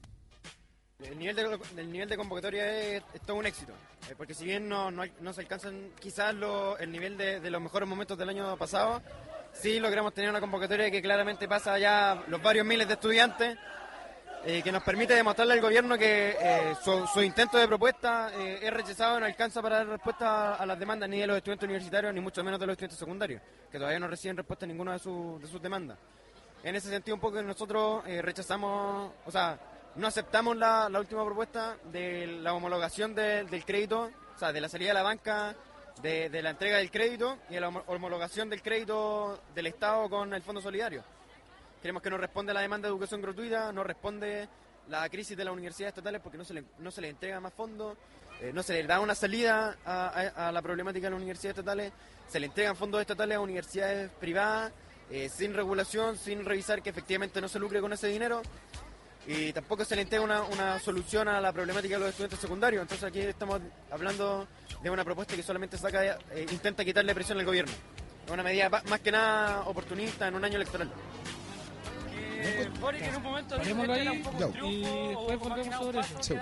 El nivel de, el nivel de convocatoria es, es todo un éxito, eh, porque si bien no, no, hay- no se alcanzan quizás lo- el nivel de, de los mejores momentos del año pasado, sí logramos tener una convocatoria que claramente pasa ya los varios miles de estudiantes, eh, que nos permite demostrarle al gobierno que eh, su, su intento de propuesta eh, es rechazado y no alcanza para dar respuesta a las demandas ni de los estudiantes universitarios ni mucho menos de los estudiantes secundarios, que todavía no reciben respuesta a ninguna de, su- de sus demandas. En ese sentido un poco nosotros eh, rechazamos, o sea, no aceptamos la, la última propuesta de la homologación de- del crédito, o sea, de la salida de la banca, de, de la entrega del crédito y de la homo- homologación del crédito del Estado con el Fondo Solidario. Creemos que no responde a la demanda de educación gratuita, no responde la crisis de las universidades estatales porque no se le, no se le entrega más fondos, eh, no se le da una salida a, a- a la problemática de las universidades estatales, se le entregan fondos estatales a universidades privadas, eh, sin regulación, sin revisar que efectivamente no se lucre con ese dinero. Y tampoco se le entrega una, una solución a la problemática de los estudiantes secundarios. Entonces aquí estamos hablando de una propuesta que solamente saca, eh, intenta quitarle presión al gobierno. Es una medida pa- más que nada oportunista en un año electoral. Eh, Boric en un momento parémoslo ahí un poco triunfo, y después volvemos sobre eso. Sí.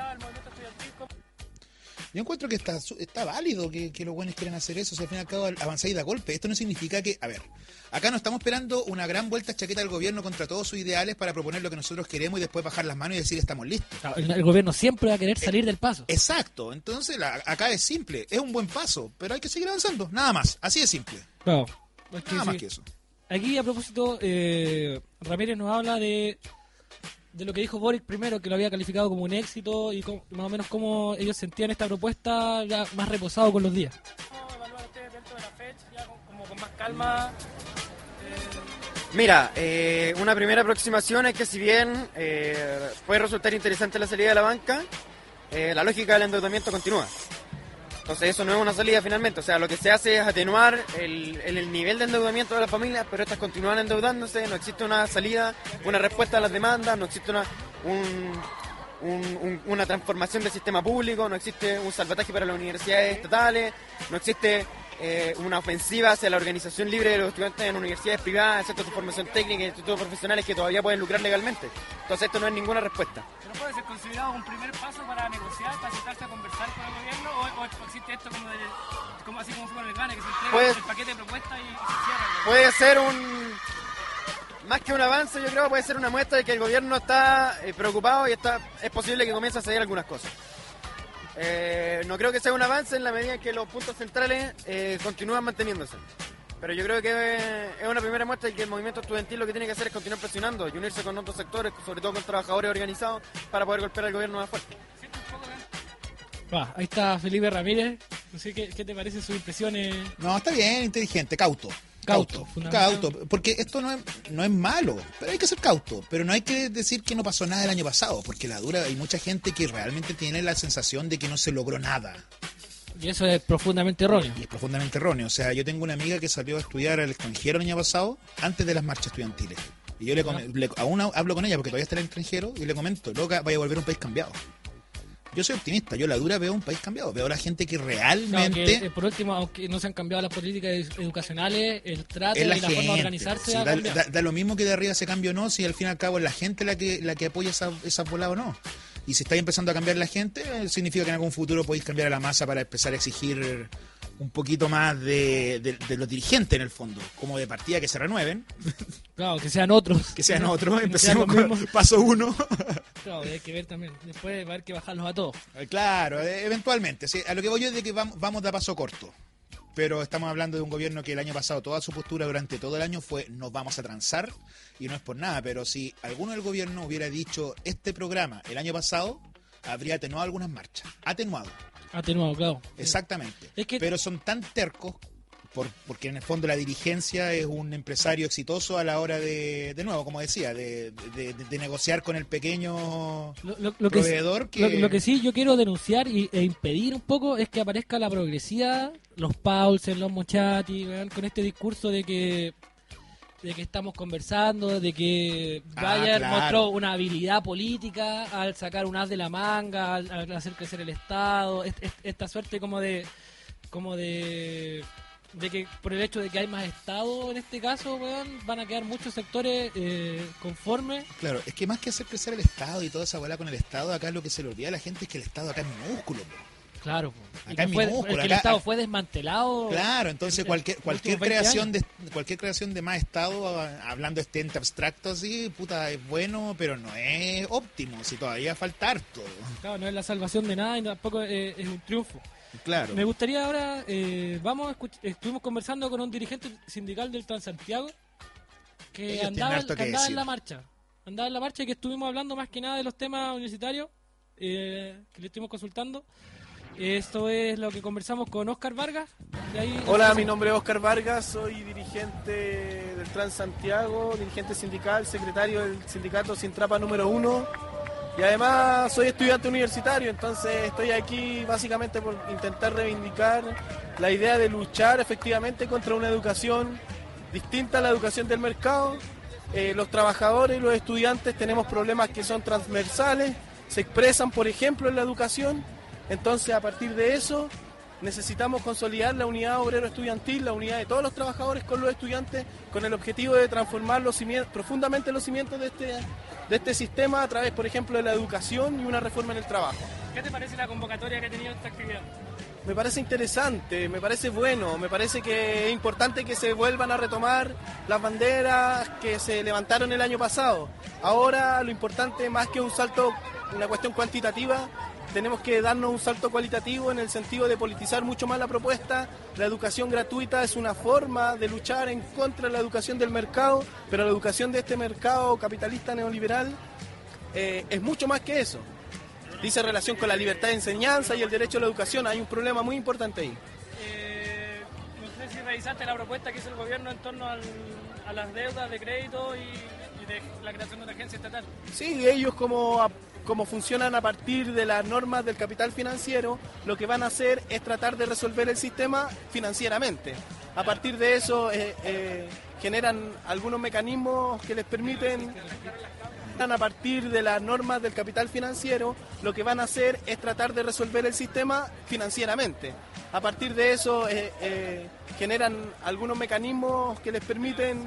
Yo encuentro que está, está válido que, que los buenos quieran hacer eso, o sea, al fin y al cabo avanzáis de golpe. Esto no significa que, a ver, acá no estamos esperando una gran vuelta chaqueta del gobierno contra todos sus ideales para proponer lo que nosotros queremos y después bajar las manos y decir estamos listos. Claro, el, el gobierno siempre va a querer salir eh, del paso. Exacto, entonces la, acá es simple, es un buen paso, pero hay que seguir avanzando, nada más, así de simple. Claro. Nada sí. más que eso. Aquí a propósito, eh, Ramírez nos habla de... de lo que dijo Boric primero, que lo había calificado como un éxito y cómo, más o menos cómo ellos sentían esta propuesta ya más reposado con los días. ¿Cómo evaluar ustedes dentro de la fecha, ya con, como con más calma? Eh... Mira, eh, una primera aproximación es que si bien eh, puede resultar interesante la salida de la banca, eh, la lógica del endeudamiento continúa. Entonces eso no es una salida finalmente, o sea, lo que se hace es atenuar el, el, el nivel de endeudamiento de las familias, pero estas continúan endeudándose, no existe una salida, una respuesta a las demandas, no existe una, un, un, un, una transformación del sistema público, no existe un salvataje para las universidades estatales, no existe eh, una ofensiva hacia la organización libre de los estudiantes en universidades privadas, centros de formación técnica, institutos profesionales que todavía pueden lucrar legalmente. Entonces esto no es ninguna respuesta. ¿Pero puede ser considerado un primer paso para negociar, para sentarse a conversar con el gobierno, o, o existe esto como, de, como así como fue con el GANE, que se entrega puede, el paquete de propuestas y, y se cierra? Puede ser un... Más que un avance, yo creo, puede ser una muestra de que el gobierno está eh, preocupado y está es posible que comience a ceder algunas cosas. Eh, no creo que sea un avance en la medida en que los puntos centrales eh, continúan manteniéndose. Pero yo creo que es una primera muestra de que el movimiento estudiantil lo que tiene que hacer es continuar presionando y unirse con otros sectores, sobre todo con trabajadores organizados, para poder golpear al gobierno más fuerte. Va, ahí está Felipe Ramírez. No sé qué, qué te parece sus impresiones. No, está bien, inteligente, cauto. Cauto, cauto, porque esto no es, no es malo, pero hay que ser cauto, pero no hay que decir que no pasó nada el año pasado, porque la dura hay mucha gente que realmente tiene la sensación de que no se logró nada. Y eso es profundamente erróneo. Y es profundamente erróneo, o sea, yo tengo una amiga que salió a estudiar al extranjero el año pasado, antes de las marchas estudiantiles, y yo le, le aún hablo con ella porque todavía está en el extranjero, y le comento, loca, vaya a volver a un país cambiado. Yo soy optimista, yo la dura veo un país cambiado, veo a la gente que realmente... Claro, que, eh, por último, aunque no se han cambiado las políticas educacionales, el trato y la gente, forma de organizarse sí, da, da, da lo mismo que de arriba se cambie o no, si al fin y al cabo es la gente la que la que apoya esa, esa bola o no. Y si está empezando a cambiar la gente, eh, significa que en algún futuro podéis cambiar a la masa para empezar a exigir un poquito más de, de, de los dirigentes en el fondo, como de partida que se renueven. Claro, que sean otros. Que sean otros, empecemos con paso uno. Claro, hay que ver también, después va a haber que bajarlos a todos. Claro, eventualmente, sí, a lo que voy yo es de que vamos, vamos de a paso corto. Pero estamos hablando de un gobierno que el año pasado toda su postura durante todo el año fue nos vamos a transar, y no es por nada, pero si alguno del gobierno hubiera dicho este programa el año pasado, habría atenuado algunas marchas. Atenuado. Atenuado, claro. Exactamente. Es que... Pero son tan tercos, por, porque en el fondo la dirigencia es un empresario exitoso a la hora de, de nuevo, como decía, de, de, de, de negociar con el pequeño lo, lo, lo proveedor. Que, que... Lo, lo que sí yo quiero denunciar y, e impedir un poco es que aparezca la progresía, los Paulsen, los Mochati, ¿verdad? Con este discurso de que de que estamos conversando, de que Bayer ah, claro. mostró una habilidad política al sacar un as de la manga, al, al hacer crecer el Estado, est, est, esta suerte como de como de de que por el hecho de que hay más Estado en este caso, weón, van a quedar muchos sectores eh, conformes. Claro, es que más que hacer crecer el Estado y toda esa bola con el Estado, acá lo que se le olvida a la gente es que el Estado acá es minúsculo, bro. Claro, acá es fue, minúsculo, acá, el Estado fue desmantelado. Claro, entonces cualquier cualquier creación de cualquier creación de más Estado, hablando este ente abstracto así, puta, es bueno, pero no es óptimo, si todavía falta harto. Claro, no es la salvación de nada y tampoco es, es un triunfo. Claro. Me gustaría ahora, eh, vamos a escuch- estuvimos conversando con un dirigente sindical del Transantiago que Ellos andaba, que andaba decir. en la marcha, andaba en la marcha y que estuvimos hablando más que nada de los temas universitarios eh, que le estuvimos consultando. Esto es lo que conversamos con Óscar Vargas. De ahí Hola, mi nombre es Óscar Vargas, soy dirigente del Transantiago, dirigente sindical, secretario del sindicato Sintrapa número uno. Y además soy estudiante universitario, entonces estoy aquí básicamente por intentar reivindicar la idea de luchar efectivamente contra una educación distinta a la educación del mercado. Eh, los trabajadores y los estudiantes tenemos problemas que son transversales, se expresan por ejemplo en la educación, entonces a partir de eso necesitamos consolidar la unidad obrero-estudiantil, la unidad de todos los trabajadores con los estudiantes, con el objetivo de transformar los cimientos, profundamente los cimientos de este, de este sistema a través, por ejemplo, de la educación y una reforma en el trabajo. ¿Qué te parece la convocatoria que ha tenido esta actividad? Me parece interesante, me parece bueno, me parece que es importante que se vuelvan a retomar las banderas que se levantaron el año pasado. Ahora lo importante, más que un salto, una cuestión cuantitativa, tenemos que darnos un salto cualitativo en el sentido de politizar mucho más la propuesta. La educación gratuita es una forma de luchar en contra de la educación del mercado, pero la educación de este mercado capitalista neoliberal eh, es mucho más que eso. Dice relación con la libertad de enseñanza y el derecho a la educación. Hay un problema muy importante ahí. Eh, no sé si revisaste la propuesta que hizo el gobierno en torno al, a las deudas de crédito y, y de la creación de una agencia estatal. Sí, ellos como... como funcionan a partir de las normas del capital financiero, lo que van a hacer es tratar de resolver el sistema financieramente. A partir de eso eh, eh, generan algunos mecanismos que les permiten, a partir de las normas del capital financiero, lo que van a hacer es tratar de resolver el sistema financieramente. A partir de eso eh, eh, generan algunos mecanismos que les permiten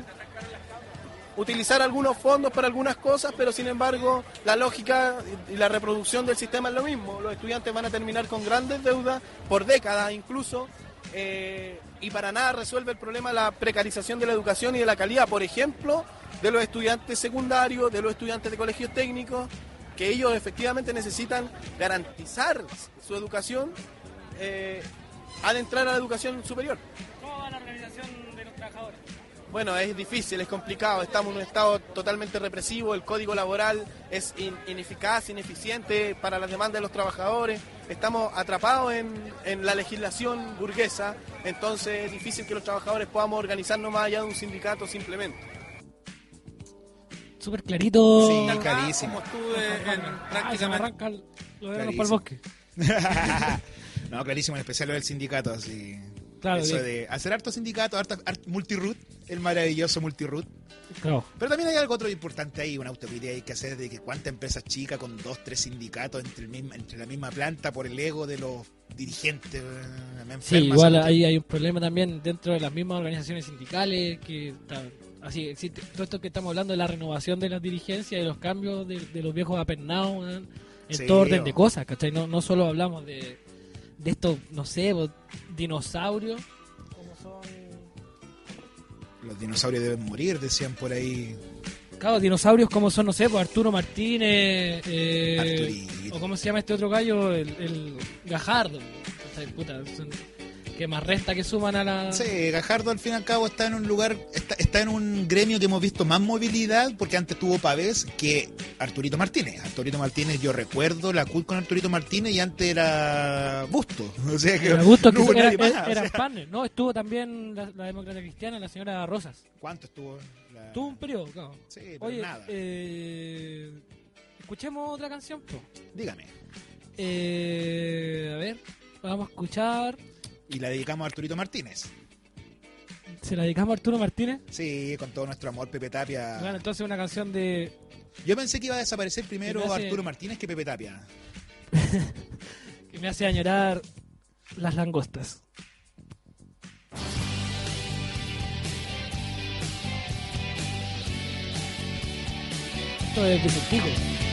utilizar algunos fondos para algunas cosas, pero sin embargo la lógica y la reproducción del sistema es lo mismo. Los estudiantes van a terminar con grandes deudas por décadas incluso, eh, y para nada resuelve el problema de la precarización de la educación y de la calidad, por ejemplo, de los estudiantes secundarios, de los estudiantes de colegios técnicos, que ellos efectivamente necesitan garantizar su educación eh, al entrar a la educación superior. ¿Cómo va la organización de los trabajadores? Bueno, es difícil, es complicado, estamos en un estado totalmente represivo, el código laboral es in, ineficaz, ineficiente para las demandas de los trabajadores, estamos atrapados en, en la legislación burguesa, entonces es difícil que los trabajadores podamos organizarnos más allá de un sindicato simplemente. Súper clarito. Sí, clarísimo. Como estuve en prácticamente... arranca lo de para el bosque. No, clarísimo, en especial lo del sindicato, así... Claro, eso bien. de hacer harto sindicato, harto, harto multiroot, el maravilloso multiroot. Claro. Pero también hay algo otro importante ahí, una autocrítica hay que hacer de que cuántas empresas chicas con dos, tres sindicatos entre, el misma, entre la misma planta por el ego de los dirigentes. Me sí, igual ahí hay un problema también dentro de las mismas organizaciones sindicales, que así existe todo esto que estamos hablando de la renovación de las dirigencias y los cambios de, de los viejos apernados en sí, todo orden o... de cosas, ¿cachai? No, no solo hablamos de de estos, no sé, dinosaurios. Como son... Los dinosaurios deben morir, decían por ahí. Claro, dinosaurios como son, no sé, pues Arturo Martínez, eh, o cómo se llama este otro gallo, el, el Gajardo. O sea, puta, son, que más resta que suman a la... Sí, Gajardo al fin y al cabo está en un lugar, está, está en un gremio que hemos visto más movilidad, porque antes tuvo Pavés que Arturito Martínez. Arturito Martínez, yo recuerdo la C U L con Arturito Martínez y antes era Busto. O sea que era Busto, no que era, más, era, era o sea. partner. No, estuvo también la, la demócrata cristiana, la señora Rosas. ¿Cuánto estuvo? La... Tuvo un periodo, claro. Sí, pero Oye, nada. Eh, escuchemos otra canción, po. Dígame. Eh, a ver, vamos a escuchar... Y la dedicamos a Arturito Martínez. ¿Se la dedicamos a Arturo Martínez? Sí, con todo nuestro amor, Pepe Tapia. Bueno, entonces una canción de... Yo pensé que iba a desaparecer primero hace... Arturo Martínez que Pepe Tapia. Que me hace añorar las langostas. Esto es Vicentico.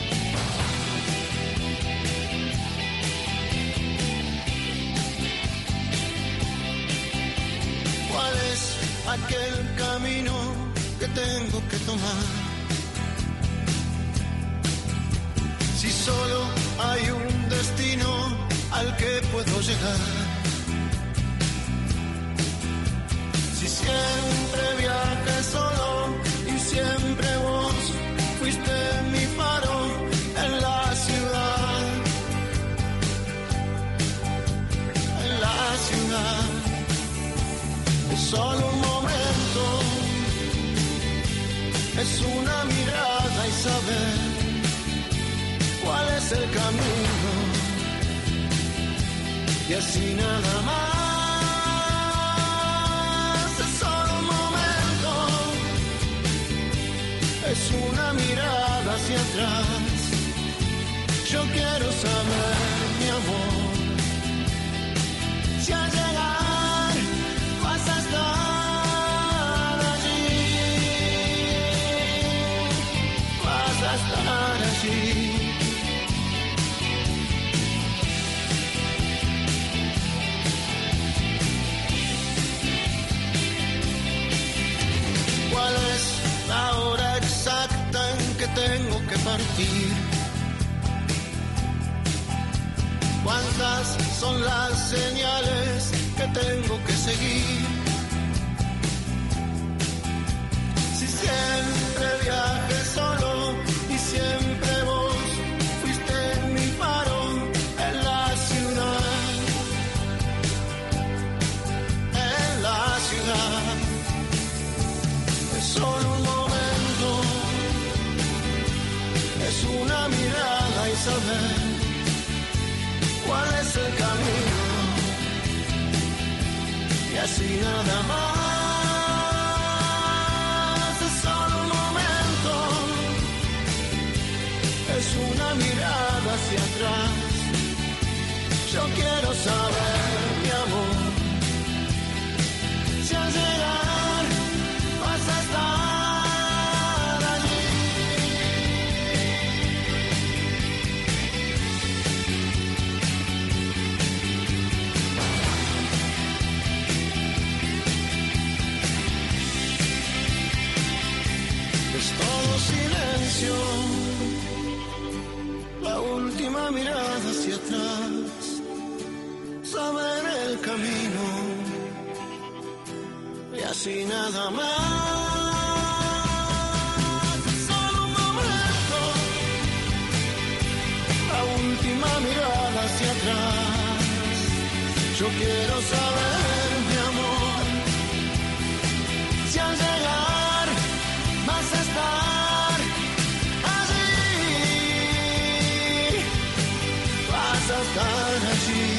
¿Cuál es aquel camino que tengo que tomar? Si solo hay un destino al que puedo llegar. Si siempre viajé solo y siempre vos fuiste mi faro en la ciudad. En la ciudad. Es solo un momento, es una mirada y saber cuál es el camino, y así nada más. Es solo un momento, es una mirada hacia atrás. Yo quiero saber, mi amor, si Si al llegar vas a estar allí, vas a estar allí. ¿Cuál es la hora exacta en que tengo que partir? ¿Cuántas son las señales que tengo que seguir? Si siempre viajé solo y siempre vos fuiste mi faro en la ciudad, en la ciudad. Es solo un momento, es una mirada y saber cuál es el camino, y así nada más. Es solo un momento, es una mirada hacia atrás. Yo quiero saber, mi amor, si al llegar vas a estar allí. Es todo silencio, la última mirada hacia atrás, saber el camino, y así nada más. Solo un momento, la última mirada hacia atrás. Yo quiero saber, mi amor, si al llegar vas a estar allí, vas a estar allí.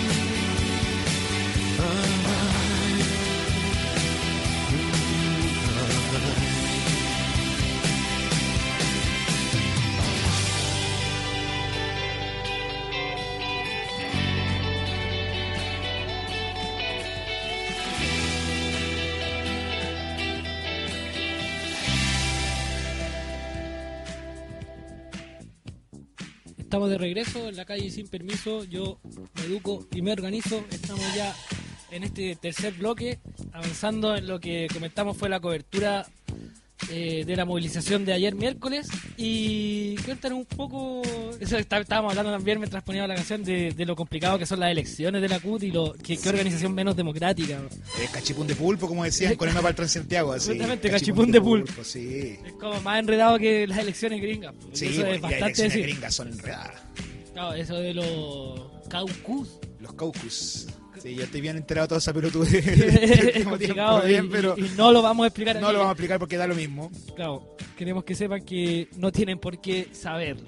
Estamos de regreso en la calle Sin Permiso. Yo me educo y me organizo. Estamos ya en este tercer bloque, avanzando en lo que comentamos fue la cobertura eh, de la movilización de ayer miércoles. Y cuéntanos un poco, eso está, estábamos hablando también mientras poníamos la canción de, de lo complicado que son las elecciones de la C U T y lo, que, qué organización menos democrática. Es cachipún de pulpo, como decían con el mapa del Transantiago. Así. Exactamente, cachipún, cachipún de pulpo. pulpo sí. Es como más enredado que las elecciones gringas. Sí, eso es bastante las elecciones decir. gringas son enredadas. Claro, eso de los caucus. Los caucus. Sí, yo estoy bien enterado de toda esa pelotuda. Es complicado bien, y, pero y no lo vamos a explicar. No aquí. Lo vamos a explicar porque da lo mismo. Claro, queremos que sepan que no tienen por qué saberlo.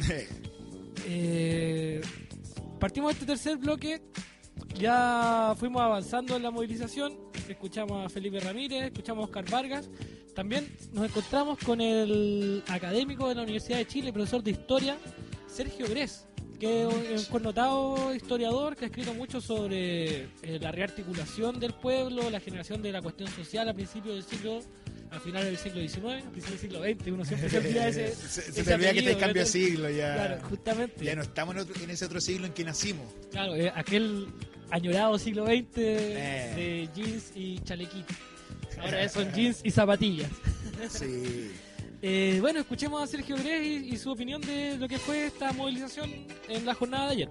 eh, partimos de este tercer bloque. Ya fuimos avanzando en la movilización. Escuchamos a Felipe Ramírez, escuchamos a Oscar Vargas. También nos encontramos con el académico de la Universidad de Chile, profesor de Historia, Sergio Grés, que es un connotado historiador que ha escrito mucho sobre eh, la rearticulación del pueblo, la generación de la cuestión social a principios del siglo, a finales del siglo diecinueve, a principios del siglo veinte, uno siempre se olvida ese Se, se te olvida que está en cambio de siglo ya. Claro, justamente. Ya no estamos en, otro, en ese otro siglo en que nacimos. Claro, eh, aquel añorado siglo veinte eh. de jeans y chalequito. Ahora son jeans y zapatillas. Sí. Eh, bueno, escuchemos a Sergio Grés y, y su opinión de lo que fue esta movilización en la jornada de ayer.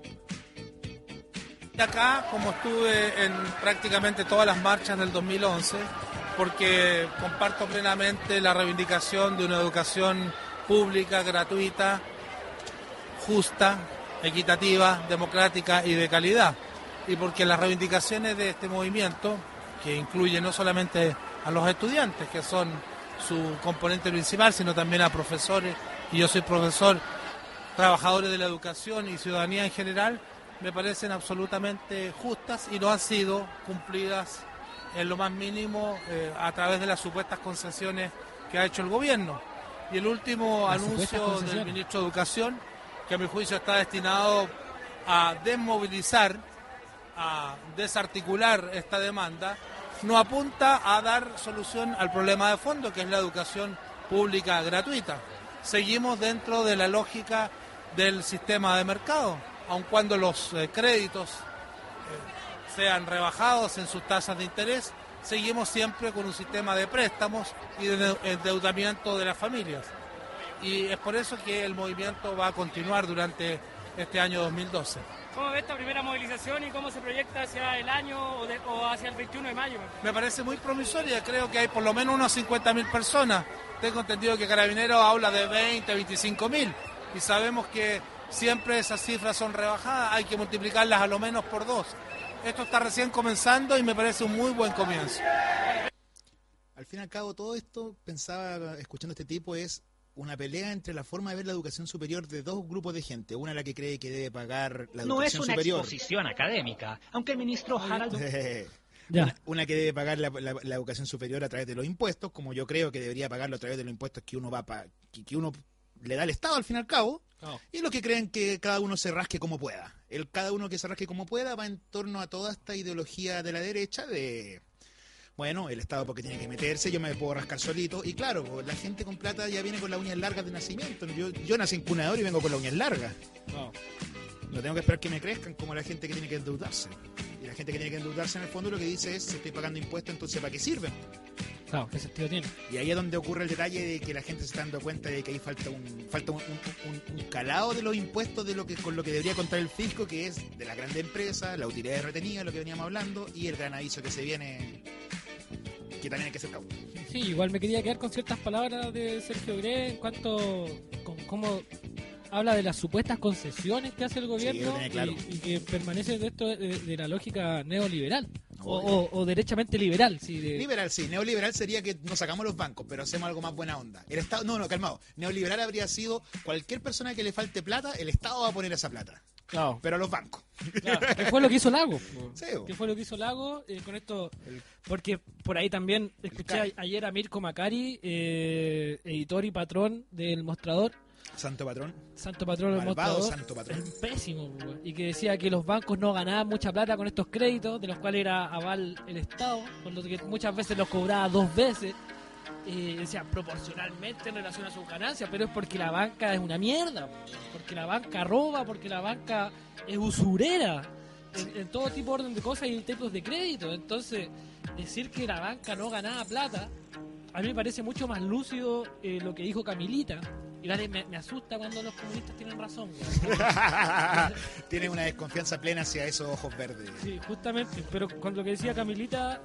Acá, como estuve en prácticamente todas las marchas del dos mil once, porque comparto plenamente la reivindicación de una educación pública, gratuita, justa, equitativa, democrática y de calidad. Y porque las reivindicaciones de este movimiento, que incluye no solamente a los estudiantes, que son su componente principal, sino también a profesores, y yo soy profesor, trabajadores de la educación y ciudadanía en general, me parecen absolutamente justas y no han sido cumplidas en lo más mínimo eh, a través de las supuestas concesiones que ha hecho el gobierno. Y el último Las anuncio del ministro de Educación, que a mi juicio está destinado a desmovilizar a desarticular esta demanda, no apunta a dar solución al problema de fondo, que es la educación pública gratuita. Seguimos dentro de la lógica del sistema de mercado, aun cuando los eh, créditos eh, sean rebajados en sus tasas de interés, seguimos siempre con un sistema de préstamos y de endeudamiento de las familias. Y es por eso que el movimiento va a continuar durante este año dos mil doce. ¿Cómo ve esta primera movilización y cómo se proyecta hacia el año o, de, o hacia el veintiuno de mayo? Me parece muy promisoria, creo que hay por lo menos unas cincuenta mil personas. Tengo entendido que Carabineros habla de veinte, veinticinco mil y sabemos que siempre esas cifras son rebajadas, hay que multiplicarlas a lo menos por dos. Esto está recién comenzando y me parece un muy buen comienzo. Al fin y al cabo, todo esto, pensaba, escuchando a este tipo, es una pelea entre la forma de ver la educación superior de dos grupos de gente. Una la que cree que debe pagar la no educación es una superior. Exposición académica, aunque el ministro Harald... Una, una que debe pagar la, la, la educación superior a través de los impuestos, como yo creo que debería pagarlo a través de los impuestos que uno va pa, que, que uno le da al Estado al fin y al cabo. Oh. Y los que creen que cada uno se rasque como pueda. El cada uno que se rasque como pueda va en torno a toda esta ideología de la derecha de... Bueno, el Estado porque tiene que meterse, yo me puedo rascar solito. Y claro, la gente con plata ya viene con las uñas largas de nacimiento. Yo, yo nací en cuna de oro y vengo con las uñas largas. No. No tengo que esperar que me crezcan como la gente que tiene que endeudarse. Y la gente que tiene que endeudarse en el fondo lo que dice es, si estoy pagando impuestos, entonces ¿para qué sirven? Claro, ¿qué sentido tiene? Y ahí es donde ocurre el detalle de que la gente se está dando cuenta de que ahí falta un falta un, un, un calado de los impuestos de lo que con lo que debería contar el fisco, que es de la grande empresa, la utilidad retenida, lo que veníamos hablando, y el gran aviso que se viene, que también hay que ser cauto. Sí, igual me quería quedar con ciertas palabras de Sergio Gré en cuanto con cómo habla de las supuestas concesiones que hace el gobierno, sí, claro. y, y que permanece de esto de, de la lógica neoliberal. O, o, o derechamente liberal. Sí, de... Liberal, sí. Neoliberal sería que nos sacamos los bancos, pero hacemos algo más buena onda. El Estado, no, no, calmado. Neoliberal habría sido cualquier persona que le falte plata, el Estado va a poner esa plata. Claro. Pero a los bancos. Claro. ¿Qué fue lo que hizo Lago? Sí, ¿Qué fue lo que hizo Lago? Eh, con esto, porque por ahí también escuché a, ayer a Mirko Macari, eh, editor y patrón del Mostrador. Santo patrón. Santo patrón del Mostrador. Santo patrón. Es pésimo, güey. Y que decía que los bancos no ganaban mucha plata con estos créditos, de los cuales era aval el Estado, por lo que muchas veces los cobraba dos veces. Eh, decía proporcionalmente en relación a sus ganancias, pero es porque la banca es una mierda, porque la banca roba, porque la banca es usurera en, en todo tipo de orden de cosas y tipos de crédito. Entonces, decir que la banca no ganaba plata, a mí me parece mucho más lúcido eh, lo que dijo Camilita. Y vale, me, me asusta cuando los comunistas tienen razón. Tienen una desconfianza plena hacia esos ojos verdes. Sí, justamente. Pero con lo que decía Camilita,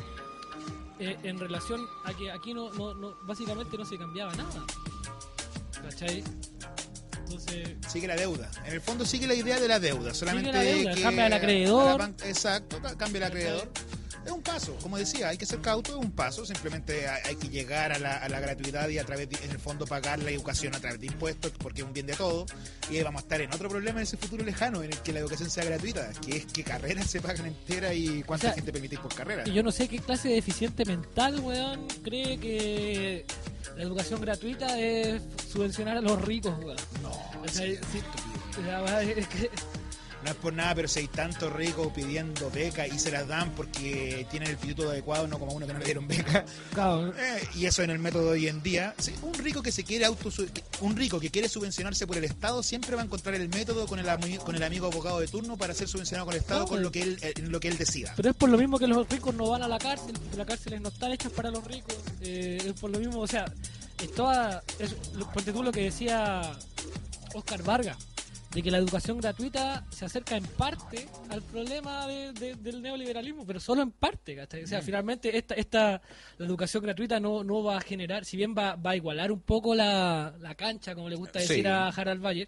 eh, en relación a que aquí no, no, no, básicamente no se cambiaba nada. ¿Cachai? Entonces... Sigue la deuda. En el fondo sigue la idea de la deuda. Solamente sigue la deuda. que cambia el acreedor. Banca, exacto, cambia el acreedor. Es un paso, como decía, hay que ser cauto, es un paso, simplemente hay, hay que llegar a la, a la gratuidad y a través de, en el fondo pagar la educación a través de impuestos, porque es un bien de todos, y ahí vamos a estar en otro problema en ese futuro lejano, en el que la educación sea gratuita, que es que carreras se pagan enteras y cuánta o sea, gente permitís por carrera. Yo no sé qué clase de deficiente mental, weón, cree que la educación gratuita es subvencionar a los ricos, weón. No, o sea, sí, sí, la verdad es que... No es por nada, pero si hay tantos ricos pidiendo becas y se las dan porque tienen el pituto adecuado, no como uno que no le dieron beca. Claro. Eh, y eso en el método de hoy en día. Sí, un rico que se quiere auto, un rico que quiere subvencionarse por el Estado siempre va a encontrar el método con el con el amigo abogado de turno para ser subvencionado con el Estado, no, con lo que él eh, lo que él decida. Pero es por lo mismo que los ricos no van a la cárcel, porque las cárceles no están hechas para los ricos. Eh, es por lo mismo, o sea, es toda, es, ponte tú lo que decía Oscar Vargas, de que la educación gratuita se acerca en parte al problema de, de, del neoliberalismo, pero solo en parte, ¿cachai? O sea, mm. finalmente esta, esta la educación gratuita no, no va a generar, si bien va, va a igualar un poco la, la cancha, como le gusta decir sí. a Harald Bayer,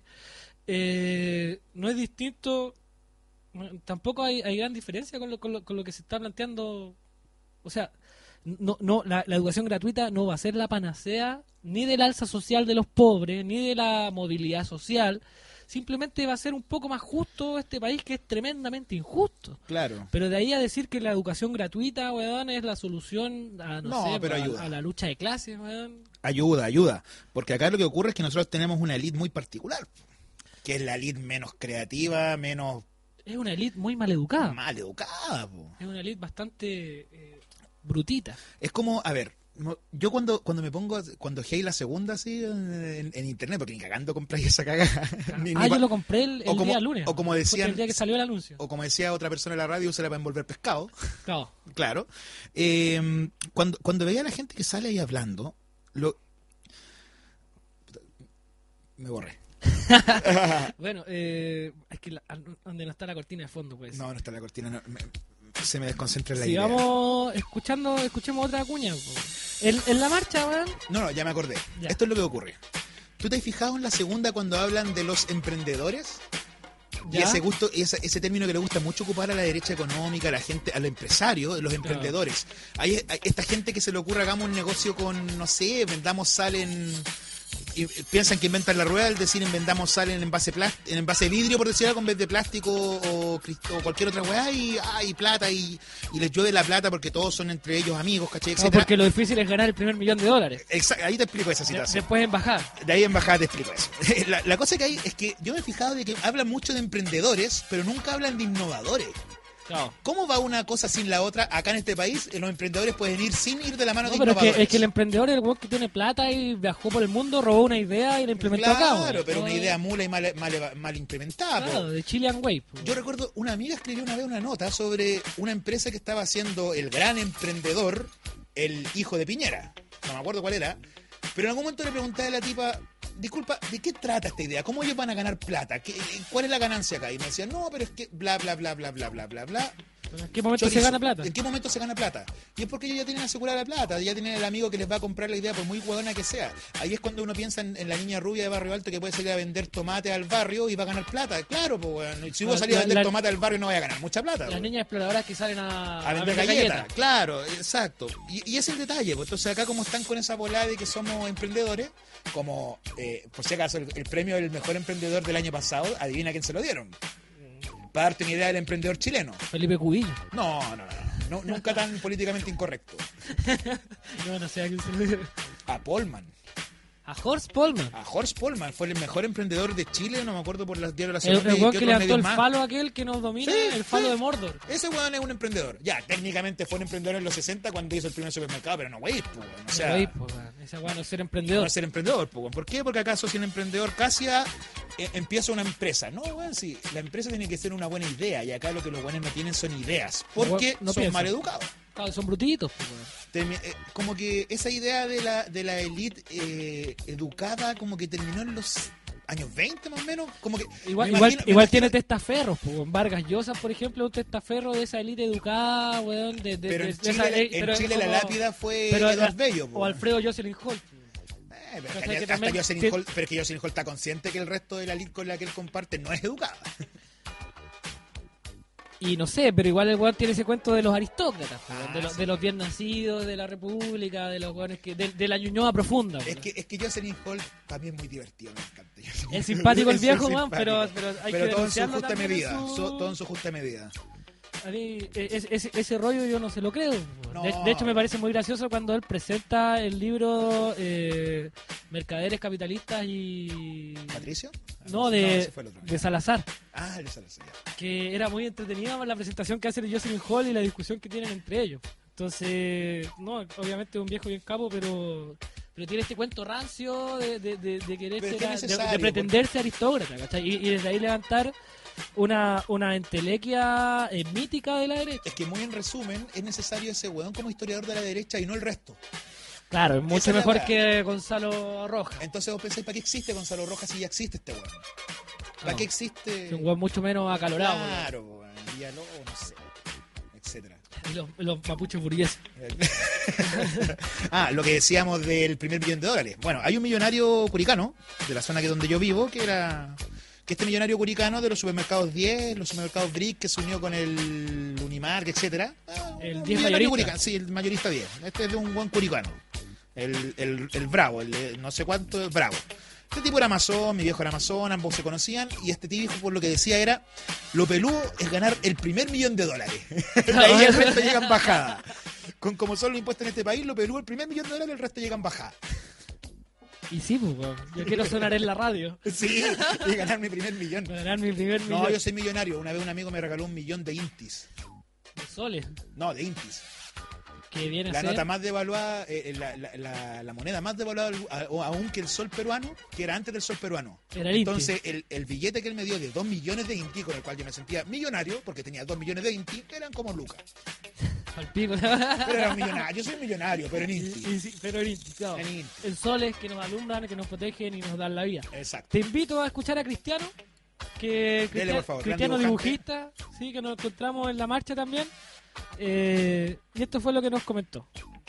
eh, no es distinto, tampoco hay, hay gran diferencia con lo, con, lo, con lo que se está planteando. O sea, no, no la, la educación gratuita no va a ser la panacea ni del alza social de los pobres, ni de la movilidad social. Simplemente va a ser un poco más justo este país, que es tremendamente injusto. Claro. Pero de ahí a decir que la educación gratuita, weón, es la solución a, no, no sé, pero a, ayuda. a la lucha de clases, weón. Ayuda, ayuda. Porque acá lo que ocurre es que nosotros tenemos una elite muy particular, que es la elite menos creativa, menos Es una élite muy mal educada. Mal educada, po. Es una élite bastante eh, brutita. Es como, a ver, yo cuando cuando me pongo, cuando hay la segunda así en, en internet, porque ni cagando compré esa cagada. Ni, ah, ni yo pa... lo compré el, el como, día lunes. O como decían, el día que salió el anuncio. O como decía otra persona en la radio, úsala para envolver pescado. Claro. Claro. Eh, cuando, cuando veía a la gente que sale ahí hablando, lo... me borré. Bueno, eh, es que la, donde no está la cortina de fondo, pues. No, no está la cortina. No, me, se me desconcentra la Sigamos idea. escuchando, escuchemos otra cuña. En, en la marcha, weón. No, no, ya me acordé. Ya. Esto es lo que ocurre. ¿Tú te has fijado en la segunda cuando hablan de los emprendedores? ¿Ya? Y ese gusto, ese, ese término que le gusta mucho ocupar a la derecha económica, a la gente, a los empresarios, los emprendedores. Hay, hay esta gente que se le ocurre, hagamos un negocio con, no sé, vendamos sal en... Y piensan que inventan la rueda al decir vendamos sal en envase plast en envase de vidrio, por decir algo, en vez de plástico o, o cualquier otra weá, y hay plata y, y les llueve la plata porque todos son entre ellos amigos, ¿cachai? No, porque lo difícil es ganar el primer millón de dólares. Exacto, ahí te explico esa situación. De, después en bajada. De ahí en bajada te explico eso. La, la cosa que hay es que yo me he fijado de que hablan mucho de emprendedores, pero nunca hablan de innovadores. No. ¿Cómo va una cosa sin la otra? Acá en este país los emprendedores pueden ir sin ir de la mano no, de pero innovadores. Es que, es que el emprendedor es el weón que tiene plata y viajó por el mundo, robó una idea y la implementó claro, acá. Claro, pero ¿no? una idea mula y mal, mal, mal implementada. Claro, de Chilean Way. Po. Yo recuerdo, una amiga escribió una vez una nota sobre una empresa que estaba haciendo el gran emprendedor, el hijo de Piñera. No me acuerdo cuál era. Pero en algún momento le pregunté a la tipa, disculpa, ¿de qué trata esta idea? ¿Cómo ellos van a ganar plata? ¿Qué, ¿Cuál es la ganancia acá? Y me decían, no, pero es que bla, bla, bla, bla, bla, bla, bla, bla. ¿En qué momento Chorizo. se gana plata? ¿En qué momento se gana plata? Y es porque ellos ya tienen asegurada la plata, ya tienen el amigo que les va a comprar la idea por muy huevona que sea. Ahí es cuando uno piensa en, en la niña rubia de Barrio Alto que puede salir a vender tomate al barrio y va a ganar plata. Claro, pues bueno, si vos salís a vender la, tomate al barrio no vas a ganar mucha plata. Las pues. niñas exploradoras que salen a, a vender, vender galletas. Galleta. Claro, exacto. Y, y ese es el detalle. Pues entonces acá como están con esa volada de que somos emprendedores, como eh, por si acaso el, el premio del mejor emprendedor del año pasado, adivina quién se lo dieron. Para darte una idea del emprendedor chileno. Felipe Cubillo. No, no, no, no, no nunca tan políticamente incorrecto. No, no sé a quién se lo dieron. A Polman. A Horst Polman. A Horst Polman, fue el mejor emprendedor de Chile, no me acuerdo por las diarios de la semana. El, el weón que levantó el falo aquel que nos domina, sí, el falo sí. de Mordor. Ese weón es un emprendedor. Ya, técnicamente fue un emprendedor en los sesenta cuando hizo el primer supermercado, pero no wey, pues, o sea, no wey, pues, ese weón no es ser emprendedor. No es ser emprendedor, pues, ¿por qué? Porque acaso si un emprendedor casi a, eh, empieza una empresa. No, weón, sí, la empresa tiene que ser una buena idea y acá lo que los weones no tienen son ideas, porque no, no son mal educados. Claro, son brutitos. Pues, Termi eh, como que esa idea de la de la élite eh, educada como que terminó en los años veinte más o menos. Como que igual igual, imagino, igual tiene testaferros. Pues, Vargas Llosa, por ejemplo, un testaferro de esa élite educada, weón. De, de, pero en de, Chile, esa, en pero Chile como, la lápida fue pero, Eduardo Bello. O Alfredo Jocelyn Holt. Eh, pero, es que, hasta también, Jocelyn te... Holt, pero es que Jocelyn Holt está consciente que el resto de la élite con la que él comparte no es educada. Y no sé, pero igual el weón tiene ese cuento de los aristócratas, ah, de, los, sí. de los bien nacidos, de la república, de los weones que, de, de la ñuñoa profunda. Es que, es que Jocelyn Hall también es muy divertido, me encanta. Es simpático el viejo, man, pero, pero hay pero que todo en su justa medida, su... so, todo en su justa medida. A mí, ese, ese, ese rollo yo no se lo creo. No. De, de hecho, me parece muy gracioso cuando él presenta el libro eh, Mercaderes Capitalistas y... ¿Patricio? No, de, no, de Salazar. Ah, de Salazar, ya. Que era muy entretenida la presentación que hace de Jocelyn Hall y la discusión que tienen entre ellos. Entonces, no, obviamente es un viejo bien capo, pero... Pero tiene este cuento rancio de, de, de, de querer ser, de, de pretenderse porque... aristócrata, ¿cachai? Y, y desde ahí levantar una, una entelequia eh, mítica de la derecha. Es que muy en resumen, es necesario ese weón como historiador de la derecha y no el resto. Claro, es mucho mejor es que Gonzalo Rojas. Entonces vos pensáis, ¿para qué existe Gonzalo Rojas si ya existe este weón? ¿Para no, qué existe? Es un weón mucho menos acalorado. Claro, weón, Villalobos, no sé, etcétera. Y los, los mapuches burgueses. Ah, lo que decíamos del primer millón de dólares. Bueno, hay un millonario curicano, de la zona que donde yo vivo, que era... Que este millonario curicano de los supermercados diez, los supermercados Brick, que se unió con el Unimark, etcétera. El diez mayorista. Curicano, sí, el mayorista diez. Este es de un buen curicano. El, el, el bravo, el no sé cuánto, el bravo. Este tipo era masón, mi viejo era masón, ambos se conocían, y este tipo por lo que decía era, lo peludo es ganar el primer millón de dólares. De ahí el resto llega en bajada. Con como son los impuestos en este país, lo peludo el primer millón de dólares, el resto llega en bajada. Y sí, pues, weón. Yo quiero sonar en la radio. Sí, y ganar mi primer millón. Ganar mi primer millón. No, yo soy millonario. Una vez un amigo me regaló un millón de intis. ¿De soles? No, de intis. Que viene a la ser... nota más devaluada, eh, la, la, la, la moneda más devaluada aún que el sol peruano, que era antes del sol peruano. Era el Entonces, el, el billete que él me dio de dos millones de inti, con el cual yo me sentía millonario, porque tenía dos millones de inti, que eran como lucas. Al pico. Pero era un millonario. Yo soy millonario, pero en inti. Y, y, sí, pero en inti, claro. En inti. El sol es que nos alumbran, que nos protegen y nos dan la vida. Exacto. Te invito a escuchar a Cristiano, que Dele, Cristiano, por favor, Cristiano dibujante. dibujista, sí, que nos encontramos en la marcha también. Eh, y esto fue lo que nos comentó.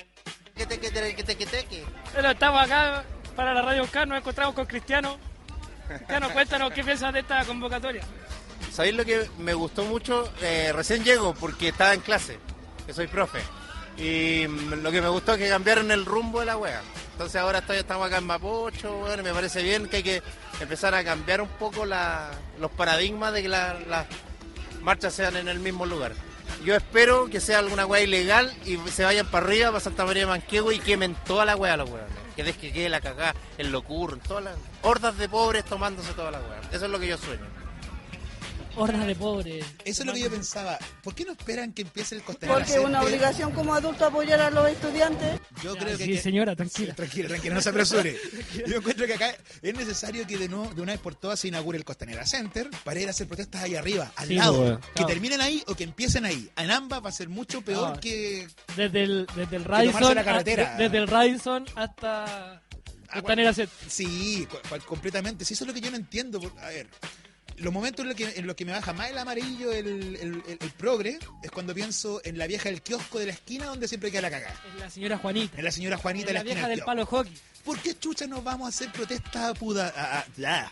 Bueno, estamos acá para la Radio Oscar, nos encontramos con Cristiano. Cristiano, cuéntanos qué piensas de esta convocatoria. ¿Sabéis lo que me gustó mucho? Eh, recién llego porque estaba en clase, que soy profe. Y lo que me gustó es que cambiaron el rumbo de la wea. Entonces ahora estoy, estamos acá en Mapocho, bueno, y me parece bien que hay que empezar a cambiar un poco la, los paradigmas de que las la marchas sean en el mismo lugar. Yo espero que sea alguna weá ilegal y se vayan para arriba, para Santa María de Manquehue y quemen toda la weá a los weones. Que des que quede la cagada, el locurro, todas las hordas de pobres tomándose toda la weá. Eso es lo que yo sueño. Hordas de pobres. Eso es lo que yo pensaba. ¿Por qué no esperan que empiece el Costanera Porque es una Center? obligación como adulto apoyar a los estudiantes. Yo creo que... Sí, que... señora, tranquila. Sí, tranquila, tranquila, no se apresure. Yo encuentro que acá es necesario que de, no, de una vez por todas se inaugure el Costanera Center para ir a hacer protestas ahí arriba, al Sí, lado. bueno, que claro. terminen ahí o que empiecen ahí. En ambas va a ser mucho peor No, que... Desde el, desde el tomarse Radisson, la carretera. a- de- desde el Radisson hasta Costanera Center. Sí, cu- cu- completamente. Sí, eso es lo que yo no entiendo. por- A ver, los momentos en los que, en los que me baja más el amarillo, el, el, el, el progre, es cuando pienso en la vieja del kiosco de la esquina donde siempre queda la cagada. Es la señora Juanita. En la señora Juanita Es de la la esquina vieja del kiosco. palo hockey. ¿Por qué chucha nos vamos a hacer protesta a puda... a- a- bla?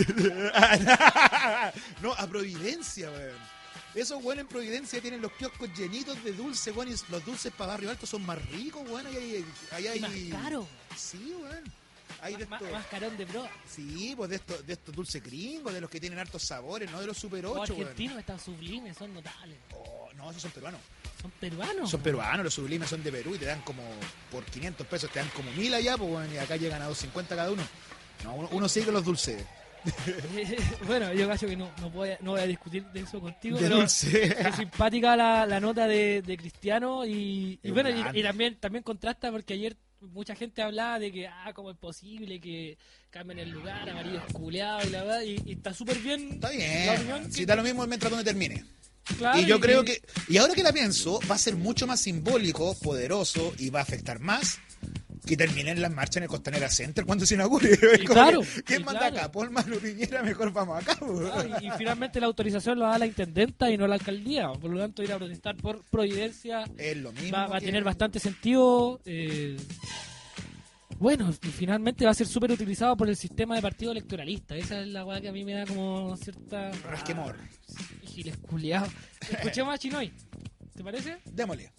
No, a Providencia, weón. Esos weones en Providencia tienen los kioscos llenitos de dulces, weón, y los dulces para Barrio Alto son más ricos, weón. Ahí hay... ahí hay- Y más caro. Sí, weón. Hay de Más, estos... más carón de bro. Sí, pues de estos, de estos dulces gringos, de los que tienen hartos sabores, no de los Super Los ocho, weón. argentinos están sublimes, son notables. Oh, no, esos son peruanos. Son peruanos. Son peruanos, los sublimes son de Perú y te dan como, por quinientos pesos, te dan como mil allá, pues bueno, y acá llegan a doscientos cincuenta cada uno. No, uno, uno sigue los dulces. Bueno, yo cacho que no, no, voy a, no voy a discutir de eso contigo, De pero dulce. es simpática la, la nota de, de Cristiano y, y Es bueno, grande. y, y también, también contrasta porque ayer mucha gente hablaba de que, ah, cómo es posible que cambien el lugar, amarillo culeado y la verdad, y, y está súper bien. Está la bien. opinión Si que- da lo mismo mientras donde termine. Claro, y yo y- creo que, y ahora que la pienso, va a ser mucho más simbólico, poderoso y va a afectar más que terminen las marchas en el Costanera Center cuando se inaugure. Es como claro, que, ¿quién y manda claro. acá? Paul Manu Piñera, mejor vamos acá. Ah, y, y finalmente la autorización la da la intendenta y no la alcaldía, por lo tanto ir a protestar por Providencia Es lo mismo. va, va a que- tener bastante sentido. eh, bueno, y finalmente va a ser súper utilizado por el sistema de partido electoralista. Esa es la weá que a mí me da como cierta... Rasquemor. Giles culiados. Escuchemos a Chinoy. ¿Te parece? Démosle.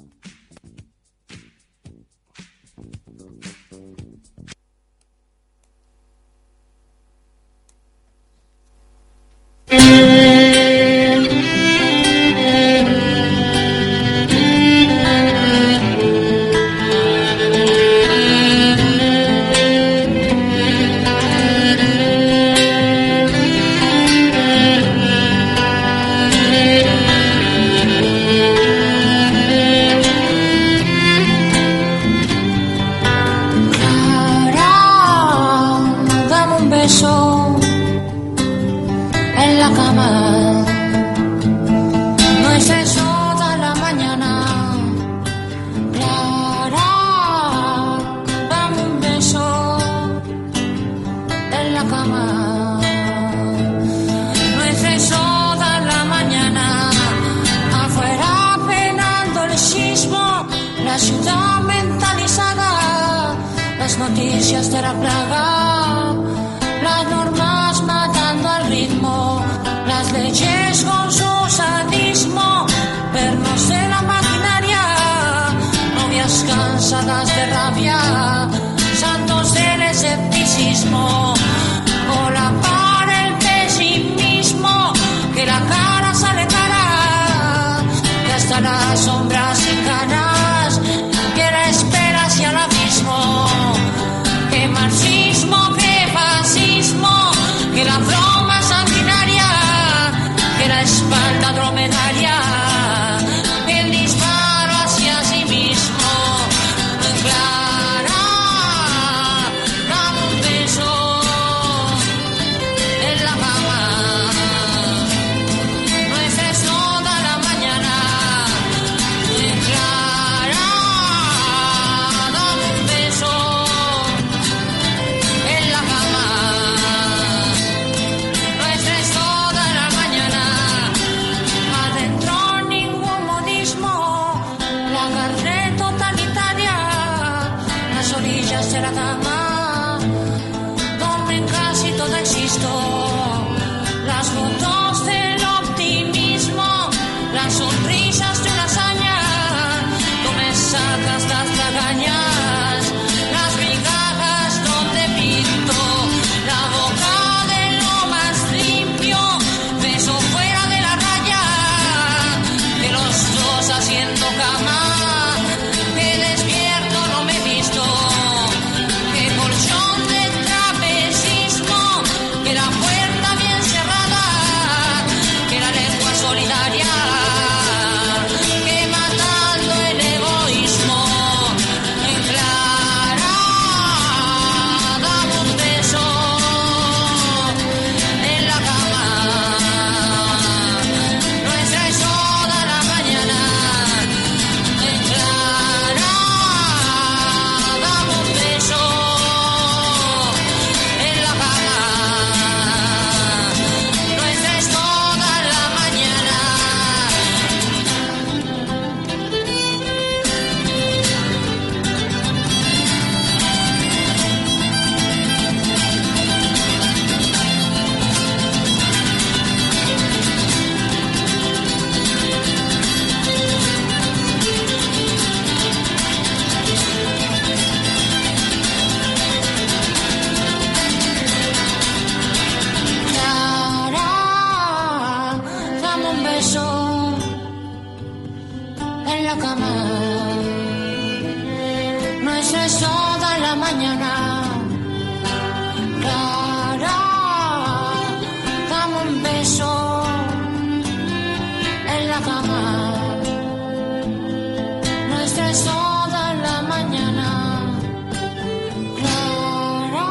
Clara, dame un beso en la cama. No es eso de la mañana. Clara, dame un beso en la cama. No es eso de la mañana. Afuera penando el sismo, la ciudad mentalizada, las noticias de la plaga, las normas matando al ritmo, las leyes con su sadismo, pernos de la maquinaria, novias cansadas de rabia, santos del escepticismo, cola para el pesimismo, que la cara sale cara, que hasta las sombras sin ganas, que la espera hacia el abismo, que marxismo orillas de la cama dormen casi todo existo. Las fotos del optimismo, las sonrisas de una hazaña, tú me sacas las lagañas, las migajas donde pinto, la boca de lo más limpio, beso fuera de la raya, de los dos haciendo cama, que despierto no me he visto, que colchón de trapecismo, que la puerta bien cerrada, que la lengua solidaria, que matando el egoísmo, en clara, dame un beso en la cama, nuestra es toda la mañana, en clara, dame un beso en la cama, nuestra es toda la mañana. Clara, dame un beso en la cama, nuestra es toda la mañana. Clara, dame un beso en la cama, nuestra es toda la mañana. Clara.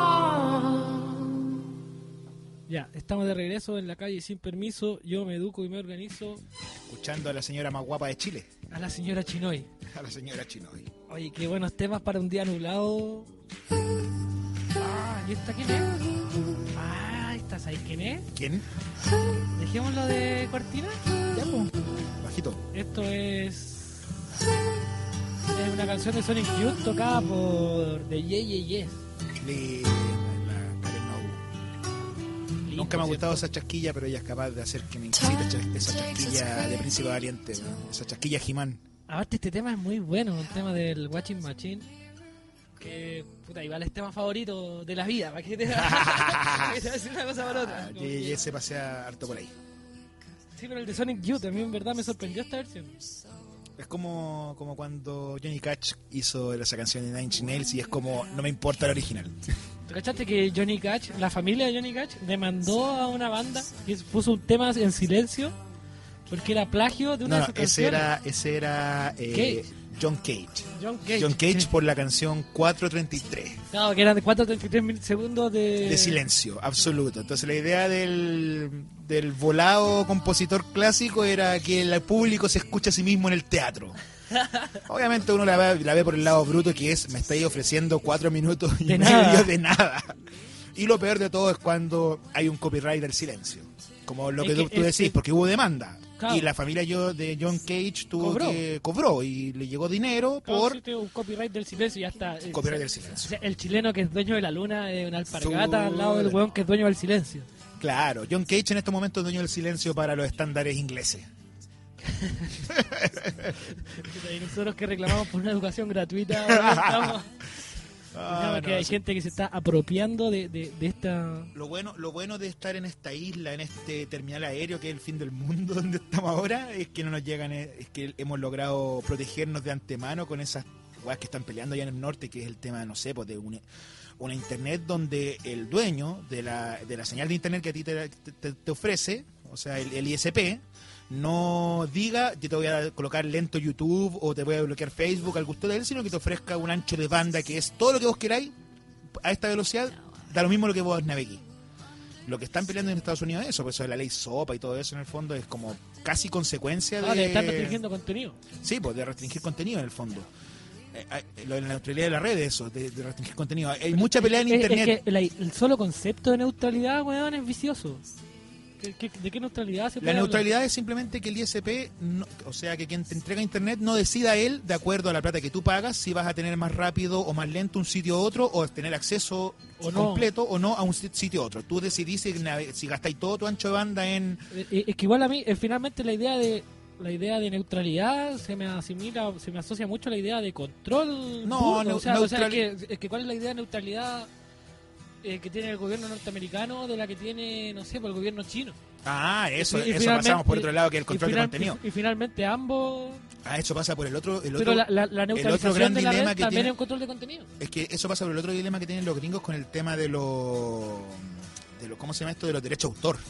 Ya, estamos de regreso en la calle sin permiso. Yo me educo y me organizo. Escuchando a la señora más guapa de Chile, A la señora Chinoy. a la señora Chinoy. Oye, qué buenos temas para un día nublado. Ah, ¿y esta quién es? Ah, ¿esta sabes quién es? ¿Quién? Dejémoslo de cortina. Ya, pues. Bajito. Esto es... Es una canción de Sonic Youth tocada por The Yeah Yeah Yes. Le- la Karen Nobu. Nunca me ha gustado esa chasquilla, pero ella es capaz de hacer que me incite esa- esa chasquilla de Príncipe Valiente, ¿no? Esa chasquilla He-Man. Aparte este tema es muy bueno, un tema del Watching Machine. Que, puta, igual es tema favorito de la vida. ¿Para qué te va a decir una cosa para otra? Como Y que- se pasea harto por ahí. Sí, pero el de Sonic Youth a mí en verdad me sorprendió esta versión. Es como, como cuando Johnny Cash hizo esa canción de Nine Inch Nails y es como, no me importa el original. ¿Tú cachaste que Johnny Cash, la familia de Johnny Cash, demandó a una banda que puso un tema en silencio porque era plagio de una No, de no, sus ese canciones? era, ese era eh, John Cage. John Cage. John Cage por la canción cuatro treinta y tres. Claro, que eran de cuatro treinta y tres mil segundos de... De silencio, absoluto. Entonces la idea del, del volado compositor clásico era que el público se escuche a sí mismo en el teatro. Obviamente uno la ve, la ve por el lado bruto, que es, me estáis ofreciendo cuatro minutos y De medio nada. de nada. Y lo peor de todo es cuando hay un copyright del silencio. Como lo Es que tú, que tú es- decís, porque hubo demanda. Claro. Y la familia yo de John Cage tuvo Cobró. que cobró y le llegó dinero Claro, por sí, tiene un copyright del silencio y ya está. Eh, copyright o del sea, silencio. o sea, el chileno que es dueño de la luna es una alpargata Su- al lado del weón que es dueño del silencio. Claro, John Cage en estos momentos es dueño del silencio para los estándares ingleses. Y nosotros que reclamamos por una educación gratuita, ahora estamos- Ah, Digamos que no, hay sí. gente que se está apropiando de, de, de esta... Lo bueno, lo bueno de estar en esta isla, en este terminal aéreo que es el fin del mundo donde estamos ahora, es que no nos llegan, eh, es que hemos logrado protegernos de antemano con esas weas que están peleando allá en el norte, que es el tema, no sé, pues de una, una internet donde el dueño de la, de la señal de internet que a ti te, te- te ofrece, o sea, el, el I S P, no diga, yo te voy a colocar lento YouTube o te voy a bloquear Facebook al gusto de él, sino que te ofrezca un ancho de banda que es todo lo que vos queráis a esta velocidad, da lo mismo lo que vos naveguéis. Lo que están peleando en Estados Unidos es eso, pues eso de la ley SOPA y todo eso en el fondo es como casi consecuencia de... Ah, de estar restringiendo contenido. Sí, pues de restringir contenido en el fondo. Eh, eh, lo de la neutralidad de la red, eso, de, de restringir contenido. Hay mucha pelea en Es- es internet. que la- el solo concepto de neutralidad, weón, es vicioso. ¿Qué, qué, ¿De qué neutralidad se puede La hablar? neutralidad es simplemente que el I S P, no, o sea, que quien te entrega internet no decida él, de acuerdo a la plata que tú pagas, si vas a tener más rápido o más lento un sitio u otro, o tener acceso O no. completo o no a un sitio u otro. Tú decidís si, si gastáis todo tu ancho de banda en... Eh, Es que igual a mí, eh, finalmente la idea de la idea de neutralidad se me asimila, se me asocia mucho a la idea de control. No, puro. neu- o sea, o sea, neutral- es que, es que ¿cuál es la idea de neutralidad eh, que tiene el gobierno norteamericano de la que tiene, no sé, por el gobierno chino? Ah, eso, Y- y eso finalmente- pasamos por otro lado, que es el y control de final- contenido. Y, y finalmente ambos... Ah, eso pasa por el otro... El otro Pero la, la, la el otro neutralización gran de la dilema red que también tiene- es un control de contenido. Es que eso pasa por el otro dilema que tienen los gringos con el tema de los... De lo, ¿Cómo se llama esto? De los derechos de autor.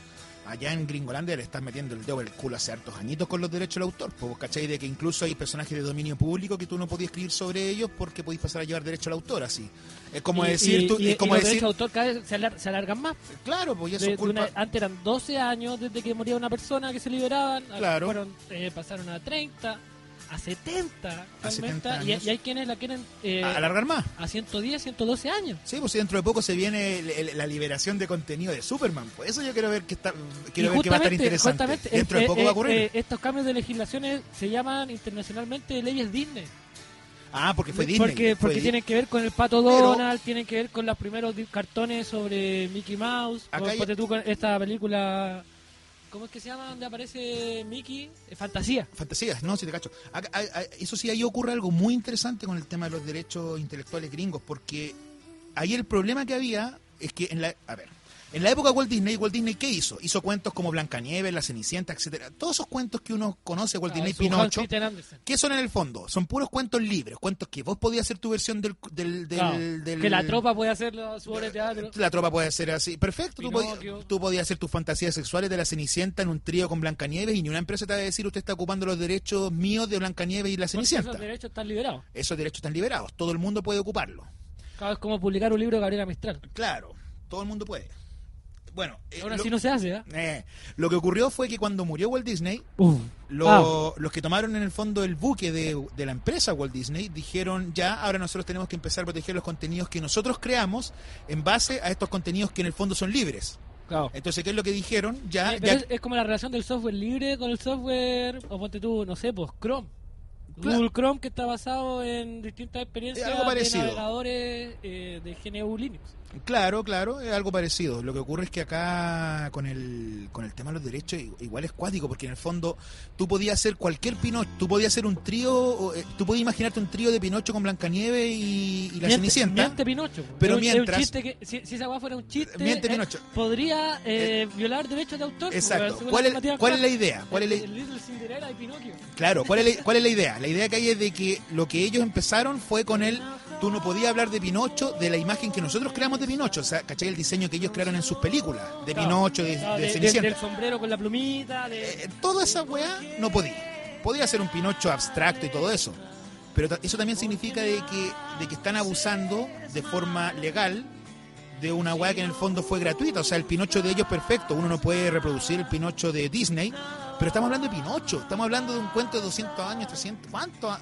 Allá en Gringolandia le están metiendo el dedo en el culo hace hartos añitos con los derechos del autor. Pues, ¿cachai? De que incluso hay personajes de dominio público que tú no podías escribir sobre ellos porque podías pasar a llevar derecho al autor, así. Es como Y- decir... y, tú, y- es como y los decir... derechos de autor cada vez se, alar- se alargan más. Claro, pues y eso De- es de culpa... una- antes eran doce años desde que moría una persona que se liberaban. a- Claro. Fueron, eh, pasaron a treinta, a setenta. A setenta actualmente, y- años. Y, hay quienes la quieren eh, ¿A- alargar más? a ciento diez, ciento doce años. Sí, pues si dentro de poco se viene el- el- la liberación de contenido de Superman. Pues eso yo quiero ver que está, quiero Y ver que va a estar justamente- interesante. justamente, Dentro de eh, poco eh, va a ocurrir. eh, estos cambios de legislaciones se llaman internacionalmente leyes Disney. Ah, porque fue Disney. Porque, fue porque Di- tienen que ver con el Pato Pero- Donald, tienen que ver con los primeros di- cartones sobre Mickey Mouse. Acá o hay- ponte tú con esta película, ¿cómo es que se llama? Donde aparece Mickey, Eh, Fantasía. Fantasías, no, si te cacho. Acá- a- a- eso sí, ahí ocurre algo muy interesante con el tema de los derechos intelectuales gringos, porque ahí el problema que había es que en la... A ver, en la época de Walt Disney, Walt Disney, ¿qué hizo? Hizo cuentos como Blancanieves, La Cenicienta, etcétera. Todos esos cuentos que uno conoce, Walt Ah, Disney, es un Hans Pinocho, Christian Andersen. ¿qué son en el fondo? Son puros cuentos libres, cuentos que vos podías hacer tu versión del... del, del- Claro, del- que la tropa puede hacer la- su obra de teatro. La tropa puede ser así. Perfecto, tú podías, Pinocchio. tú podías hacer tus fantasías sexuales de la Cenicienta en un trío con Blancanieves y ni una empresa te va a decir usted está ocupando los derechos míos de Blancanieves y la Porque Cenicienta. esos derechos están liberados. Esos derechos están liberados, todo el mundo puede ocuparlo. Cada vez como publicar un libro de Gabriela Mistral. Claro, todo el mundo puede. Bueno, eh, Ahora lo, sí no se hace, ¿eh? eh, lo que ocurrió fue que cuando murió Walt Disney, Uh. lo- Ah. los que tomaron en el fondo el buque de, de la empresa Walt Disney dijeron ya, ahora nosotros tenemos que empezar a proteger los contenidos que nosotros creamos en base a estos contenidos que en el fondo son libres. Claro. Entonces, ¿qué es lo que dijeron? Ya, Eh, pero ya- es, es como la relación del software libre con el software, o ponte tú, no sé, pues Chrome. Google Chrome, que está basado en distintas experiencias algo de parecido. navegadores eh, de G N U Linux. Claro, claro, es algo parecido. Lo que ocurre es que acá con el con el tema de los derechos igual es cuático, porque en el fondo tú podías hacer cualquier Pinocho, tú podías hacer un trío, o, eh, tú podías imaginarte un trío de Pinocho con Blancanieves y, y la Miente- Cenicienta. miente Pinocho. Pero Es un- es un mientras... chiste que, si, si esa weá fuera un chiste, Miente eh, Pinocho. podría eh, violar derechos de autor. Exacto. Porque, ¿Cuál es- Matías cuál es la Clark, idea? ¿Cuál es la- el, el Little Cinderella y Pinocchio. Claro, ¿cuál es, la, ¿cuál es la idea? La idea que hay es de que lo que ellos empezaron fue con el... Tú no podías hablar de Pinocho, de la imagen que nosotros creamos de Pinocho. O sea, ¿cachai? El diseño que ellos crearon en sus películas. De Claro. Pinocho, de, Claro, de de- de- Cenicienta. del sombrero con la plumita. De... Eh, toda esa weá no podía. Podía ser un Pinocho abstracto y todo eso. Pero ta- eso también significa de que, de que están abusando de forma legal de una weá que en el fondo fue gratuita. O sea, el Pinocho de ellos perfecto. Uno no puede reproducir el Pinocho de Disney. Pero estamos hablando de Pinocho. Estamos hablando de un cuento de doscientos años, trescientos. ¿Cuánto?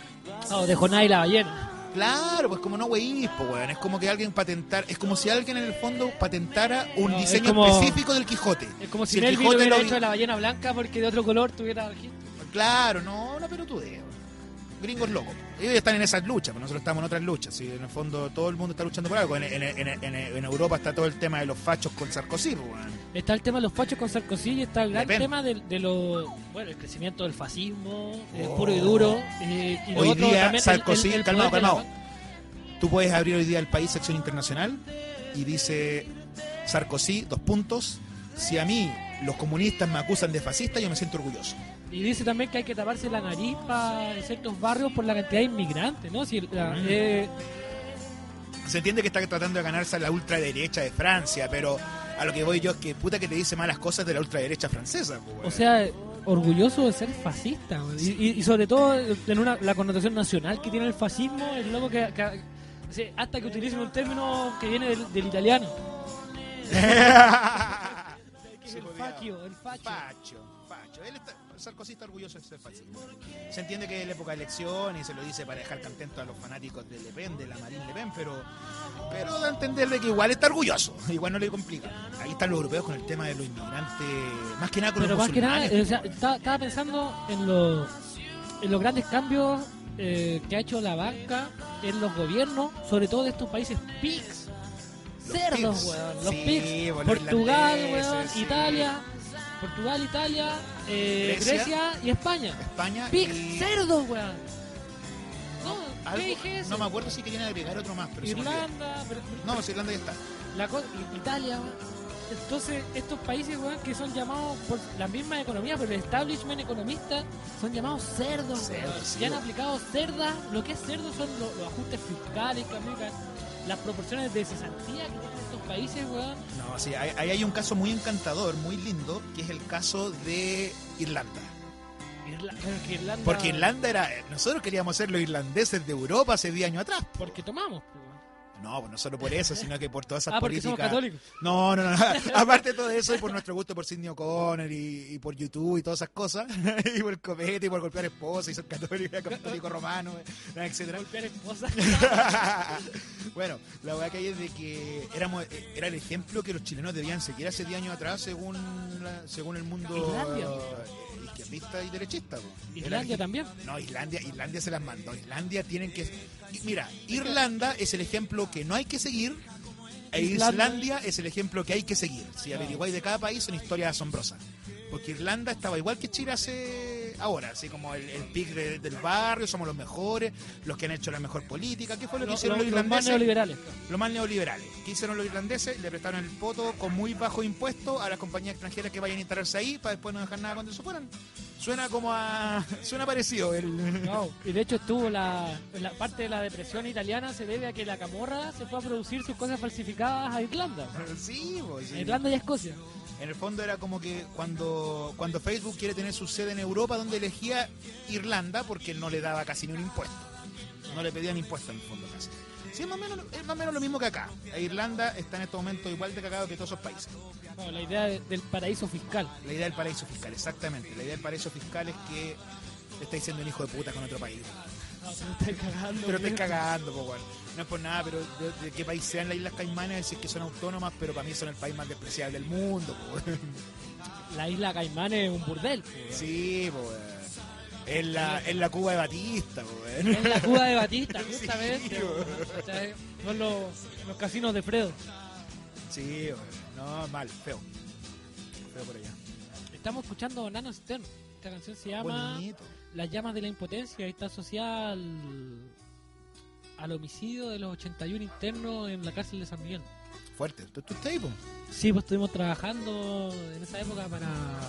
No, de Jonás y la ballena. Claro, pues como no weís, pues weón. Es como que alguien patentar. Es como si alguien en el fondo patentara un No, es diseño como- específico del Quijote. Es como si, el Melville Quijote hubiera lo- hecho de la ballena blanca porque de otro color tuviera registro. Claro, no, no, pero tú de gringos locos. Ellos están en esas luchas, pero nosotros estamos en otras luchas. Y en el fondo todo el mundo está luchando por algo. En, en- en- en- en Europa está todo el tema de los fachos con Sarkozy, pues, weón. Está el tema de los fachos con Sarkozy y está el gran Le Pen. tema de, de lo, bueno, el crecimiento del fascismo, eh, puro y duro. eh, y lo Hoy otro día también, el- Sarkozy, el- el calmado, poder de la calmado. Tú puedes abrir hoy día el país sección internacional y dice Sarkozy, dos puntos. Si a mí los comunistas me acusan de fascista, yo me siento orgulloso. Y dice también que hay que taparse la nariz para en ciertos barrios por la cantidad de inmigrantes, ¿no? Si, la- Mm. eh, Se entiende que está tratando de ganarse a la ultraderecha de Francia, pero a lo que voy yo es que puta que te dice malas cosas de la ultraderecha francesa. Pues, weón. o sea, orgulloso de ser fascista. güey. Y, y- y sobre todo en una, la connotación nacional que tiene el fascismo, es loco que, que- o sea, hasta que utilicen un término que viene del, del italiano. el facio, el facio. Facho, facho. Él está, Sarkozy está orgulloso de ser fascista. Se entiende que es la época de elección y se lo dice para dejar contento a los fanáticos de Le Pen, de la Marine Le Pen, pero pero da a entender de que igual está orgulloso, igual no le complica. Ahí están los europeos con el tema de los inmigrantes, más que nada con Pero los más que nada, musulmanes. o sea, estaba, estaba pensando en los, en los grandes cambios eh, que ha hecho la banca en los gobiernos, sobre todo de estos países pigs, Los cerdos, pigs. weón, los Sí, pigs, bueno, los Portugal, irlandeses, weón, sí. Italia, Portugal, Italia, eh, Grecia. Grecia y España. España Pigs, y- cerdos, weón. No, Algo- ¿qué dije eso? no me acuerdo si querían agregar otro más, pero se me olvidó. Irlanda, pero- No, pues Irlanda ya está. La co- I- Italia, weón. Entonces, estos países, weón, que son llamados por la misma economía, pero el establishment economista, son llamados cerdos, Cerdos, weón. sí, Y han weón. aplicado cerdas. Lo que es cerdo son lo- los ajustes fiscales que aplican, las proporciones de cesantía que tienen estos países, weón. No, sí, ahí ahí hay un caso muy encantador, muy lindo, que es el caso de Irlanda. Irla- pero que Irlanda... Porque Irlanda era... Nosotros queríamos ser los irlandeses de Europa hace diez años atrás. Porque tomamos, pues, weón. No, pues no solo por eso, sino que por todas esas Ah, porque políticas. somos católicos. No, no, no. Aparte de todo eso, y por nuestro gusto por Sidney O'Connor y, y por YouTube y todas esas cosas, y por el copete y por golpear esposas y ser católico, católico romano, etcétera. Golpear esposas. Bueno, la verdad que hay es de que éramos, era el ejemplo que los chilenos debían seguir hace diez años atrás según la- según el mundo Islandia. eh, izquierdista y derechista. po. Islandia Era- también. No, Islandia, Islandia se las mandó. Islandia tienen que... y Mira, Irlanda es el ejemplo que no hay que seguir e Islandia- Islandia es el ejemplo que hay que seguir. Si averiguáis de cada país son historias asombrosas. Porque Irlanda estaba igual que Chile hace ahora, así como el, el pic de- del barrio, somos los mejores, los que han hecho la mejor política. ¿Qué fue lo que Los- hicieron los, los- los más irlandeses? neoliberales. Los más neoliberales. ¿Qué hicieron los irlandeses? Le prestaron el poto con muy bajo impuesto a las compañías extranjeras que vayan a instalarse ahí para después no dejar nada cuando se fueran. Suena como a... Suena parecido el... No, y de hecho estuvo la, la parte de la depresión italiana se debe a que la camorra se fue a producir sus cosas falsificadas a Irlanda. Sí, pues, sí. A Irlanda y a Escocia. En el fondo era como que cuando, cuando Facebook quiere tener su sede en Europa, donde elegía Irlanda porque no le daba casi ni un impuesto. No le pedían impuesto en el fondo casi. Sí, es más o menos, es más o menos lo mismo que acá. E Irlanda está en estos momentos igual de cagado que todos esos países. No, la idea de- del paraíso fiscal. La idea del paraíso fiscal, exactamente. La idea del paraíso fiscal es que estáis siendo un hijo de puta con otro país. No, se me está cagando. Pero estáis weón. cagando, po, weón. No es por nada, pero de, de qué país sean las Islas Caimanes, decir que son autónomas, pero para mí son el país más despreciable del mundo, po, weón. La isla Caimán es un burdel. po, weón. Sí, po, weón. Es la, es la Cuba de Batista, po, weón. Es la Cuba de Batista, justamente. Sí, weón. weón. ¿Cachai? Son los, los casinos de Fredo. Sí, weón. No, mal, feo. Feo por allá. Estamos escuchando Nano Stern. Esta canción se llama Bonito. Las llamas de la impotencia y está asociada al, al homicidio de los ochenta y uno internos en la cárcel de San Miguel. Fuerte. ¿Tú, tú estás ahí, po? Sí, pues estuvimos trabajando en esa época para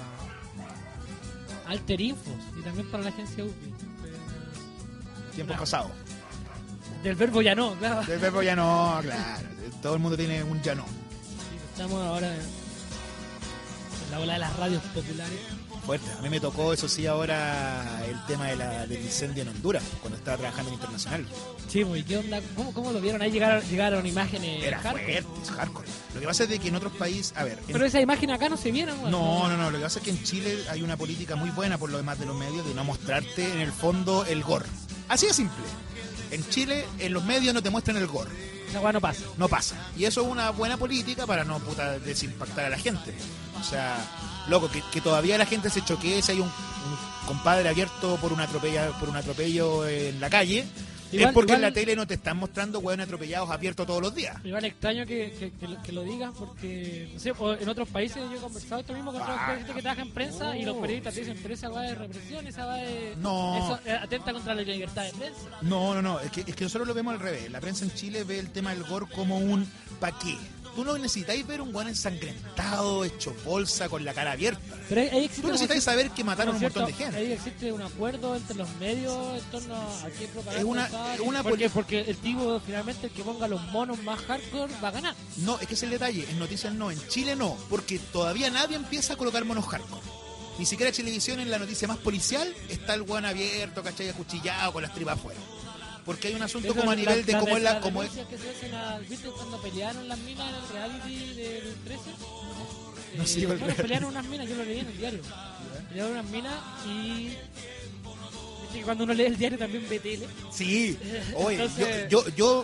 Alter Infos y también para la agencia U P I. Tiempo Una- pasado. Del verbo ya no, claro. Del verbo ya no, claro. Todo el mundo tiene un ya no. Estamos ahora en la ola de las radios populares. Fuerte. A mí me tocó, eso sí, ahora el tema de la, del incendio en Honduras, cuando estaba trabajando en Internacional. Sí, pues, ¿y qué onda? ¿Cómo, cómo lo vieron? Ahí llegaron, llegaron imágenes Era hardcore. fuerte, es hardcore. Lo que pasa es de que en otros países, a ver... en- Pero esas imágenes acá no se vieron, weón. No, no, no. Lo que pasa es que en Chile hay una política muy buena, por lo demás de los medios, de no mostrarte en el fondo el gore. Así de simple. En Chile, en los medios no te muestran el gore. Esa weá no pasa. No pasa. Y eso es una buena política para no puta desimpactar a la gente. O sea, loco, que, que todavía la gente se choquee si hay un, un compadre abierto por un atropella, por un atropello en la calle. Igual- es porque igual- en la tele no te están mostrando hueones atropellados abiertos todos los días. Igual extraño que, que, que lo, que lo digas porque, no sé, o en otros países yo he conversado esto mismo con otros Ah, gente que trabaja en prensa y los periodistas te dicen, pero esa va de represión, esa va de... No. Eso eh, atenta contra la libertad de prensa. No, no, no, es que, es que nosotros lo vemos al revés. La prensa en Chile ve el tema del gore como un ¿pa' qué? Tú no necesitáis ver un guan ensangrentado, hecho bolsa, con la cara abierta. Pero ahí, ahí existe Tú necesitas como- saber que mataron a un ¿no montón de es cierto? gente. Ahí existe un acuerdo entre los medios en torno a qué propaganda Es una- usar, es una porque, poli- porque el tipo finalmente el que ponga los monos más hardcore va a ganar. No, es que es el detalle. En noticias no, en Chile no, porque todavía nadie empieza a colocar monos hardcore. Ni siquiera Chilevisión, en la noticia más policial, está el guan abierto, ¿cachai? Acuchillado, con las tripas afuera. Porque hay un asunto Eso, como a la- nivel de la- cómo es la... las Cómo es, denuncias que se hacen a- ¿viste cuando pelearon las minas en el reality del trece? No Eh, sigo el bueno, reality. pelearon unas minas, yo lo leí en el diario. Pelearon unas minas y... Viste que cuando uno lee el diario también ve tele. Sí, oye, Entonces- yo, yo, yo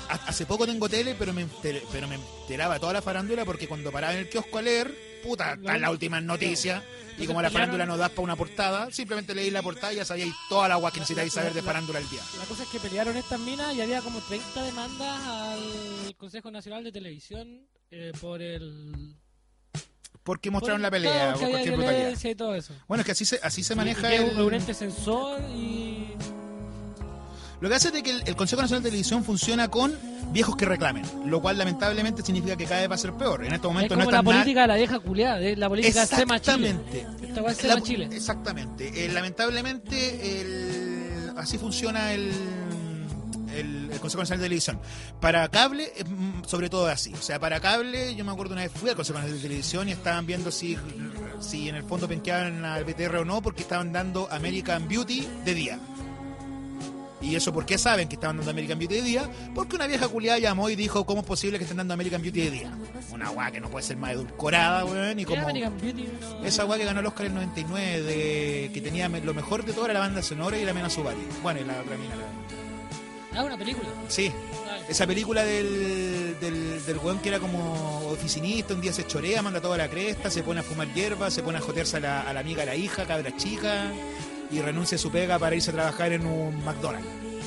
hace poco tengo tele, pero me, enteré, pero me enteraba toda la farándula porque cuando paraba en el kiosco a leer, puta, están las últimas noticias. Y como la farándula no da para una portada, simplemente leí la portada y ya sabíais toda la agua que necesitáis saber de farándula al día. La cosa es que pelearon estas minas y había como treinta demandas al Consejo Nacional de Televisión eh, por el... Porque mostraron la pelea, por cualquier brutalidad. Y todo eso. Bueno, es que así se, así se maneja y el... un ente censor y... Lo que hace es de que el, el Consejo Nacional de Televisión funciona con viejos que reclamen, lo cual lamentablemente significa que cada vez va a ser peor. En estos momentos es como no la está política de la vieja culiada, de la política Sema Chile. Esta va a ser Chile. Exactamente. Eh, lamentablemente el, así funciona el, el, el Consejo Nacional de Televisión. Para cable, sobre todo así. O sea, para cable, yo me acuerdo una vez fui al Consejo Nacional de Televisión y estaban viendo si, si en el fondo penqueaban al B T R o no, porque estaban dando American Beauty de día. ¿Y eso por qué saben que estaban dando American Beauty de día? Porque una vieja culiada llamó y dijo, ¿cómo es posible que estén dando American Beauty de día? Una guá que no puede ser más edulcorada, weón. Y como American Beauty, no. Esa guá que ganó el Oscar en el noventa y nueve, de, que tenía lo mejor de todo era la banda sonora y la Mena Subari. Bueno, y la otra mina. La... Ah, una película. Sí. Esa película del, del, del weón que era como oficinista, un día se chorea, manda toda la cresta, se pone a fumar hierba, se pone a jotearse a la, a la amiga, a la hija, cabra chica... y renuncia a su pega para irse a trabajar en un McDonald's.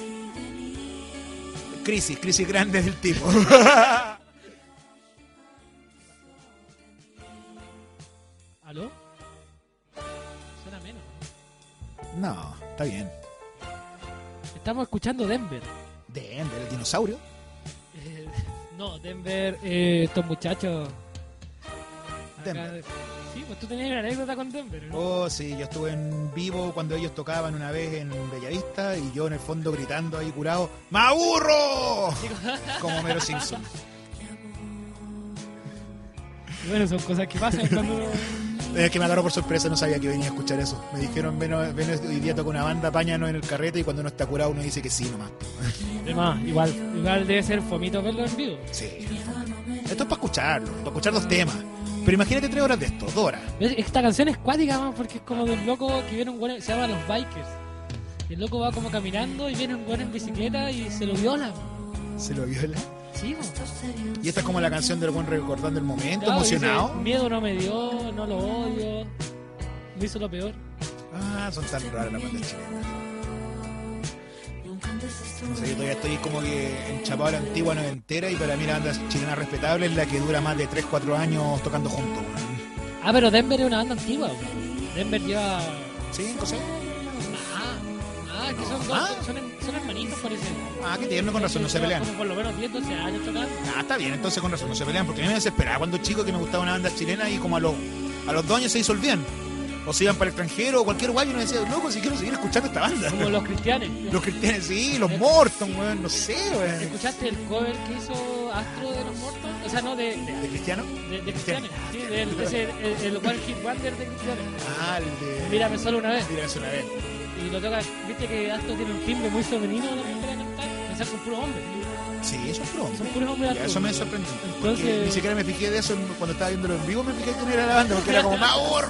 Crisis, crisis grande del tipo. ¿Aló? Suena menos. No, está bien. Estamos escuchando Denver. ¿Denver, el dinosaurio? Eh, no, Denver, eh, estos muchachos... Denver. Acá, sí, pues tú tenías una anécdota con Denver, ¿no? Oh, sí, yo estuve en vivo cuando ellos tocaban una vez en Bellavista y yo en el fondo gritando ahí curado, ¡me aburro! Como Homero Simpson. Bueno, son cosas que pasan cuando... Es que me agarró por sorpresa, no sabía que venía a escuchar eso. Me dijeron, ven, ven hoy día toca una banda, apáñanos en el carrete, y cuando uno está curado uno dice que sí nomás. Además, igual, igual debe ser fomito verlo en vivo. Sí. Esto es para escucharlo, para escuchar los temas. Pero imagínate tres horas de esto, dos horas. Esta canción es cuática, man, porque es como de un loco que viene un güey, se llama Los Bikers. El loco va como caminando y viene un güey en bicicleta y se lo viola. ¿Se lo viola? Sí, man. Y esta es como la canción del buen recordando el momento, claro, emocionado. Dice, miedo no me dio, no lo odio, me hizo lo peor. Ah, son tan raras las bandas chilenas. No sé, yo todavía estoy como que enchapado a la antigua noventera y para mí la banda chilena respetable es la que dura más de tres cuatro años tocando juntos. Ah, pero Denver es una banda antigua. Denver lleva... ¿Cinco, seis? Ah, ah, que son dos, ¿Ah? son, son hermanitos parece. Ah, que tierno, con razón, no se pelean. Como por lo menos diez, doce años tocando. Ah, está bien, entonces con razón, no se pelean, porque a mí me desesperaba cuando chico que me gustaba una banda chilena y como a los, a los dos años se disolvían. O se iban para el extranjero o cualquier guayo y uno decía, loco, si quiero seguir escuchando esta banda. Como los cristianes. Los cristianes, sí, los Morton, weón, no sé, weón. ¿Escuchaste el cover que hizo Astro de los Morton? O sea, no, de... ¿De, ¿De Cristiano? De, de Cristianes, sí, de, de ese, el, el One Hit Wonder de Cristianes. Ah, el de... Mírame solo una vez. Mírame solo una vez. Y lo toca, viste que Astro tiene un timbre muy femenino a la hora de cantar. Pensar que son puros hombres. Sí, son puros hombres. Son puros hombres. Ya, eso me sorprendió. Entonces... Porque ni siquiera me fijé de eso cuando estaba viéndolo en vivo, me fijé quién era la banda, porque era como Maur.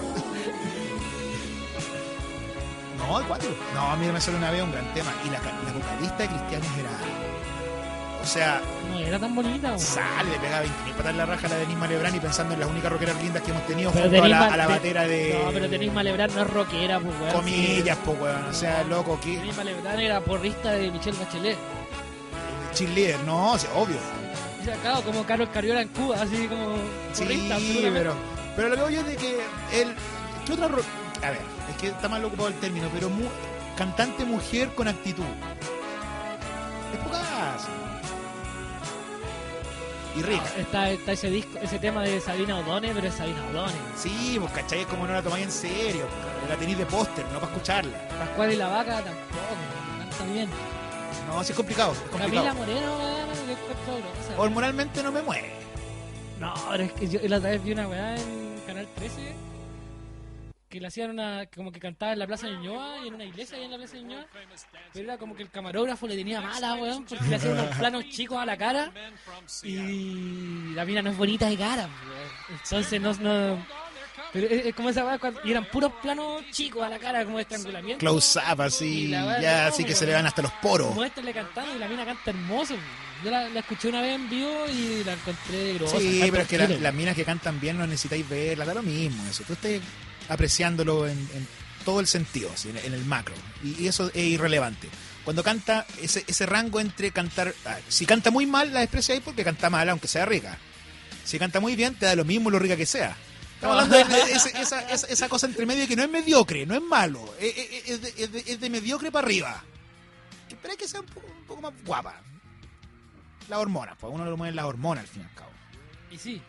No, el cuatro. No, a mí me salió una vez un gran tema. Y la, la vocalista de Cristianos era... O sea... No era tan bonita. Sale, le pegaba veinte mil patas en la raja a la Denise Malebrán y pensando en las únicas rockeras lindas que hemos tenido pero junto a la, Ma, a la de, batera de... No, pero Denise Malebrán no es rockera, pues, weón. Comillas, pues, weón. O sea, loco, ¿qué? Denise Malebrán era porrista de Michelle Bachelet. Cheerleader, no, o sea, obvio. O sea, claro, como Carlos Cariola en Cuba, así como porrista. Sí, pero, pero lo que voy yo es de que él... ¿Qué otra ro... A ver, es que está mal ocupado el término, pero mu... cantante mujer con actitud. Es pocas. Y rica. No, está, está ese disco, ese tema de Sabina O'Donnell, pero es Sabina O'Donnell. Sí, pues cachai, es como no la tomáis en serio. La tenéis de póster, no para escucharla. Pascual y la Vaca tampoco, canta bien. No, sí es complicado, es complicado. Camila Moreno, weón, que encuentro grosa. Hormonalmente no me mueve. No, pero es que yo la otra vez vi una weá en Canal trece que le hacían una, como que cantaba en la Plaza de Ñuñoa y en una iglesia ahí en la Plaza de Ñuñoa, pero era como que el camarógrafo le tenía mala, weón, porque le hacía unos planos chicos a la cara y la mina no es bonita de cara, weón. Entonces no, no pero es, es como esa weá, y eran puros planos chicos a la cara, como de estrangulamiento. Close up, así, ya, así que se le van hasta los poros. Muéstrale cantando y la mina canta hermoso, weón. Yo la, la escuché una vez en vivo y la encontré grosa. Sí, pero es que la, las minas que cantan bien no necesitáis verlas, da lo mismo eso. Tú estás apreciándolo en, en todo el sentido, ¿sí? en, en el macro. Y, y eso es irrelevante. Cuando canta, ese, ese rango entre cantar... Ah, si canta muy mal, la despreciáis porque canta mal, aunque sea rica. Si canta muy bien, te da lo mismo lo rica que sea. Estamos hablando de, de, de esa, esa, esa, esa cosa entre medio que no es mediocre, no es malo. Es, es, es, de, es, de, es de mediocre para arriba. Pero hay que ser un poco, un poco más guapa. Las hormonas, pues uno lo mueve las hormonas al fin y al cabo. Y sí.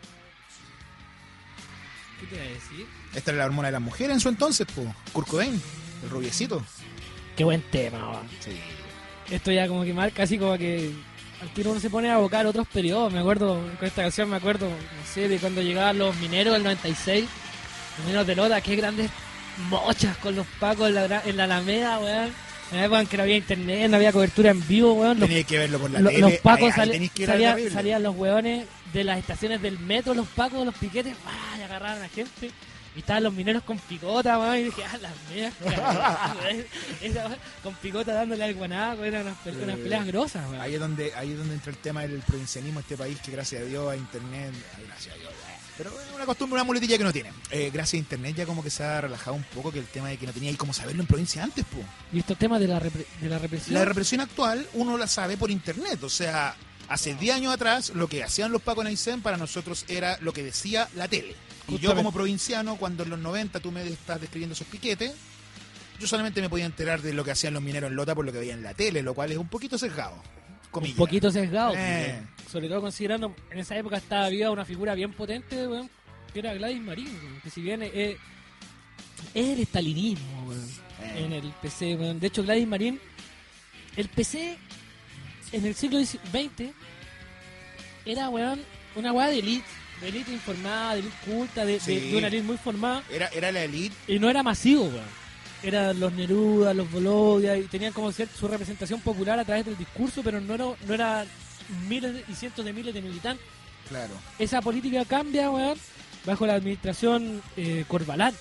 ¿Qué te iba a decir? Esta era la hormona de las mujeres en su entonces, pues. Kurt Cobain, el rubiecito. Qué buen tema, man. Sí. Esto ya como que marca así como que al tiro uno se pone a evocar otros periodos. Me acuerdo, con esta canción me acuerdo, no sé, de cuando llegaban los mineros del noventa y seis. Los mineros de Lota, qué grandes mochas con los pacos en la, en la Alameda, weón. En la época en que no había internet, no había cobertura en vivo, weón. Los, Tenías que verlo por la lo, tele. Los pacos ahí, sali, ahí que salía, salían los weones de las estaciones del metro, los pacos, los piquetes, ¡ah! Y agarraban a la gente. Y estaban los mineros con picota, weón. Y dije, ah, las mías, esa, con picota dándole al guanaco, eran unas, unas, unas peleas grosas, weón. Ahí es donde, ahí es donde entra el tema del provincianismo de este país, que gracias a Dios a internet, ay, gracias a Dios, pero es una costumbre, una muletilla que no tiene. Eh, gracias a internet ya como que se ha relajado un poco, que el tema de que no tenía ahí cómo saberlo en provincia antes, po. Y estos temas de la, repre de la represión. La represión actual uno la sabe por internet, o sea, hace diez años atrás lo que hacían los pacos en Aysén para nosotros era lo que decía la tele. Y yo como provinciano, cuando en los noventa tú me estás describiendo esos piquetes, yo solamente me podía enterar de lo que hacían los mineros en Lota por lo que veía en la tele, lo cual es un poquito sesgado. Comillas. Un poquito sesgado. Eh. Sobre todo considerando, en esa época estaba viva una figura bien potente, weón, que era Gladys Marín, weón, que si bien es, es el estalinismo, weón, eh. en el P C, weón. De hecho, Gladys Marín, el P C en el siglo veinte era, weón, una weá de élite. De élite informada, de élite culta, de, sí. de, de una élite muy formada. Era, era la élite. Y no era masivo, weón. Eran los Neruda, los Volodias, y tenían como ser su representación popular a través del discurso, pero no era, no era miles y cientos de miles de militantes. Claro. Esa política cambia, weón, bajo la administración eh, Corbalán.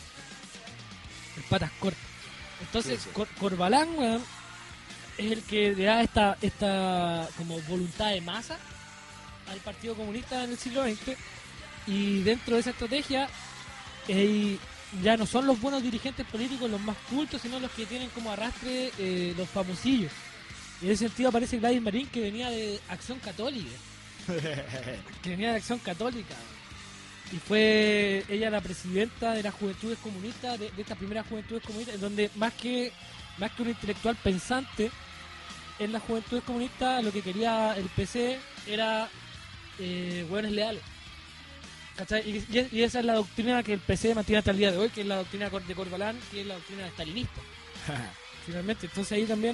El patas cortas. Entonces, sí, sí. Cor Corbalán, weón, es el que le da esta, esta como voluntad de masa al Partido Comunista en el siglo veinte, y dentro de esa estrategia eh, ya no son los buenos dirigentes políticos los más cultos, sino los que tienen como arrastre eh, los famosillos. Y en ese sentido aparece Gladys Marín, que venía de Acción Católica que venía de Acción Católica y fue ella la presidenta de las Juventudes Comunistas, de, de estas primeras Juventudes Comunistas, en donde más que más que un intelectual pensante en las Juventudes Comunistas, lo que quería el P C era Eh, hueones leales, ¿cachai? Y, y, y esa es la doctrina que el P C mantiene hasta el día de hoy, que es la doctrina de Corbalán, que es la doctrina stalinista. Finalmente, entonces ahí también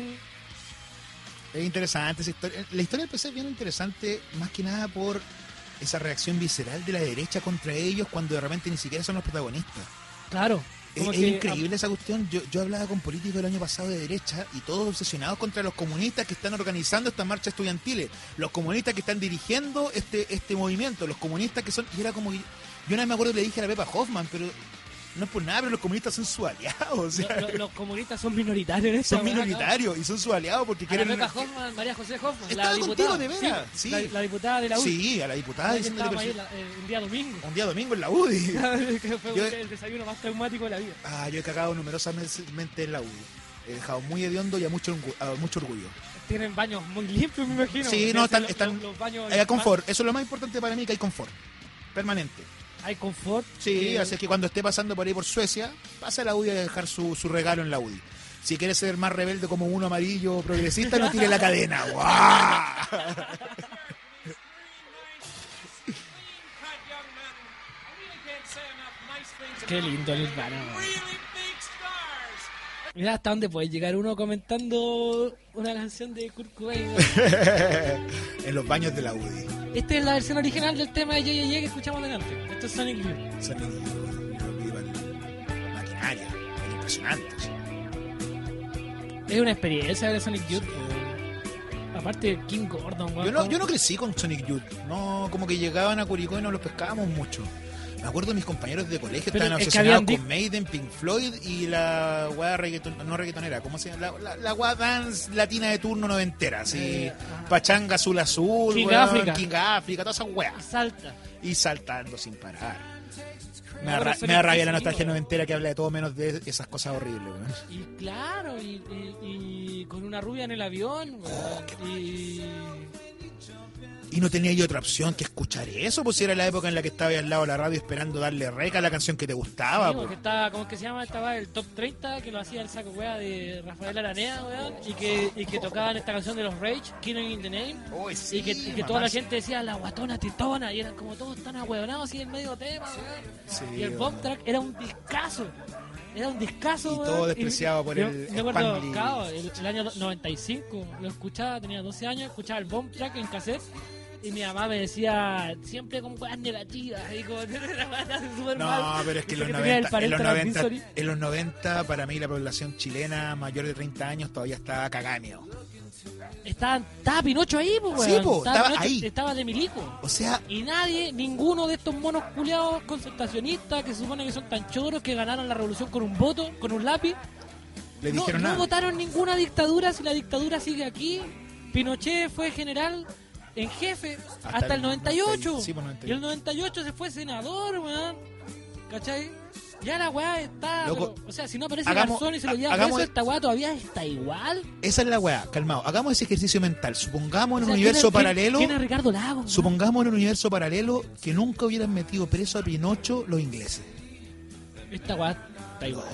es interesante esa historia. La historia del P C es bien interesante, más que nada por esa reacción visceral de la derecha contra ellos cuando de repente ni siquiera son los protagonistas. Claro. Es, es increíble esa cuestión. Yo, yo hablaba con políticos el año pasado de derecha y todos obsesionados contra los comunistas que están organizando estas marchas estudiantiles, los comunistas que están dirigiendo este este movimiento, los comunistas que son... Y era como... Yo una vez me acuerdo que le dije a la Pepa Hoffman, pero no es por nada, pero los comunistas son sus aliados. O sea, los, los comunistas son minoritarios en esta Son minoritarios acá. Y son sus aliados porque a quieren... La Pepa Hoffman, María José Hoffman, Estaba la diputada. Contigo, de veras. Sí, sí. La, la diputada de la U D I. Sí, a la diputada diciéndole... Ahí la, eh, un día domingo. Un día domingo en la U D I. Que fue yo, el desayuno más traumático de la vida. Ah, yo he cagado numerosamente en la U D I. He dejado muy hediondo y a mucho, a mucho orgullo. Tienen baños muy limpios, me imagino. Sí, no, están... Los, están los, los baños hay confort. Eso es lo más importante para mí, que hay confort. Permanente. Hay confort. Sí, eh, así es que cuando esté pasando por ahí por Suecia, pasa a la U D I a dejar su, su regalo en la U D I. Si quiere ser más rebelde como uno amarillo progresista, no tire la cadena. ¡Guau! Qué lindo el Nirvana. Mira hasta dónde puede llegar uno comentando una canción de Kurt Cobain. En los baños de la U D I. Esta es la versión original del tema de Ye Ye Ye que escuchamos delante. Esto es Sonic Youth. Sonic Youth. Maquinaria. Impresionante. Es una experiencia de Sonic Youth. Aparte King Gordon. Yo no, yo no crecí con Sonic Youth. No, como que llegaban a Curicó y no los pescábamos mucho. Me acuerdo de mis compañeros de colegio Pero estaban es que obsesionados habían con Maiden, Pink Floyd y la weá reggaeton, no reggaetonera, ¿cómo se llama? La, la, la weá dance latina de turno noventera, así, Eh, Pachanga Azul Azul, King weón, África. King África, todas esas weas. Salta. Y saltando sin parar. Me Ahora da, ra- son me da rabia la exquisitos, nostalgia weón. noventera que habla de todo menos de esas cosas horribles, weón. Y claro, y, y- y con una rubia en el avión, weón, y... Y no tenía yo otra opción que escuchar eso, pues si era la época en la que estaba ahí al lado de la radio esperando darle reca a la canción que te gustaba. Sí, pues. porque estaba, ¿cómo es que se llama? Estaba el top treinta que lo hacía el saco wea de Rafael Aranea, weón, y que, y que tocaban esta canción de los Rage, Killing in the Name, sí, y que, y que toda la gente decía la guatona titona, y eran como todos tan ahueonados así en medio tema, weón. Sí, Y el bomb track era un discazo. Era un discazo, Y weón. todo despreciado por yo- el Me acuerdo, Spangly. claro, el, el año noventa y cinco lo escuchaba, tenía doce años, escuchaba el bomb track en cassette. Y mi mamá me decía, siempre con weas negativas. Y como, súper No, mal. pero es que en los, Dice tenía el noventa, en, los parental noventa, advisory. en los noventa, para mí, la población chilena mayor de treinta años todavía estaba cagáneo. Estaba, estaba Pinocho ahí, pues, Sí, weón. po, estaba Pinocho, ahí. Estaba de milico. O sea... Y nadie, ninguno de estos monos culiados concertacionistas que se supone que son tan choros que ganaron la revolución con un voto, con un lápiz. Le no, dijeron no nada. votaron ninguna dictadura si la dictadura sigue aquí. Pinochet fue general en jefe hasta, Hasta el el noventa y ocho. noventa, sí, pues, noventa y ocho. Y el noventa y ocho se fue senador, weón. ¿Cachai? Ya la weá está. Loco, pero, o sea, si no aparece hagamos- Garzón y se lo ha- lleva hagamos- preso, esta weá todavía está igual. Esa es la weá, calmado. Hagamos ese ejercicio mental. Supongamos en O sea, un universo ¿quién es- paralelo. quién es Ricardo Lagos, weón? Supongamos en un universo paralelo que nunca hubieran metido preso a Pinocho los ingleses. Esta weá está igual.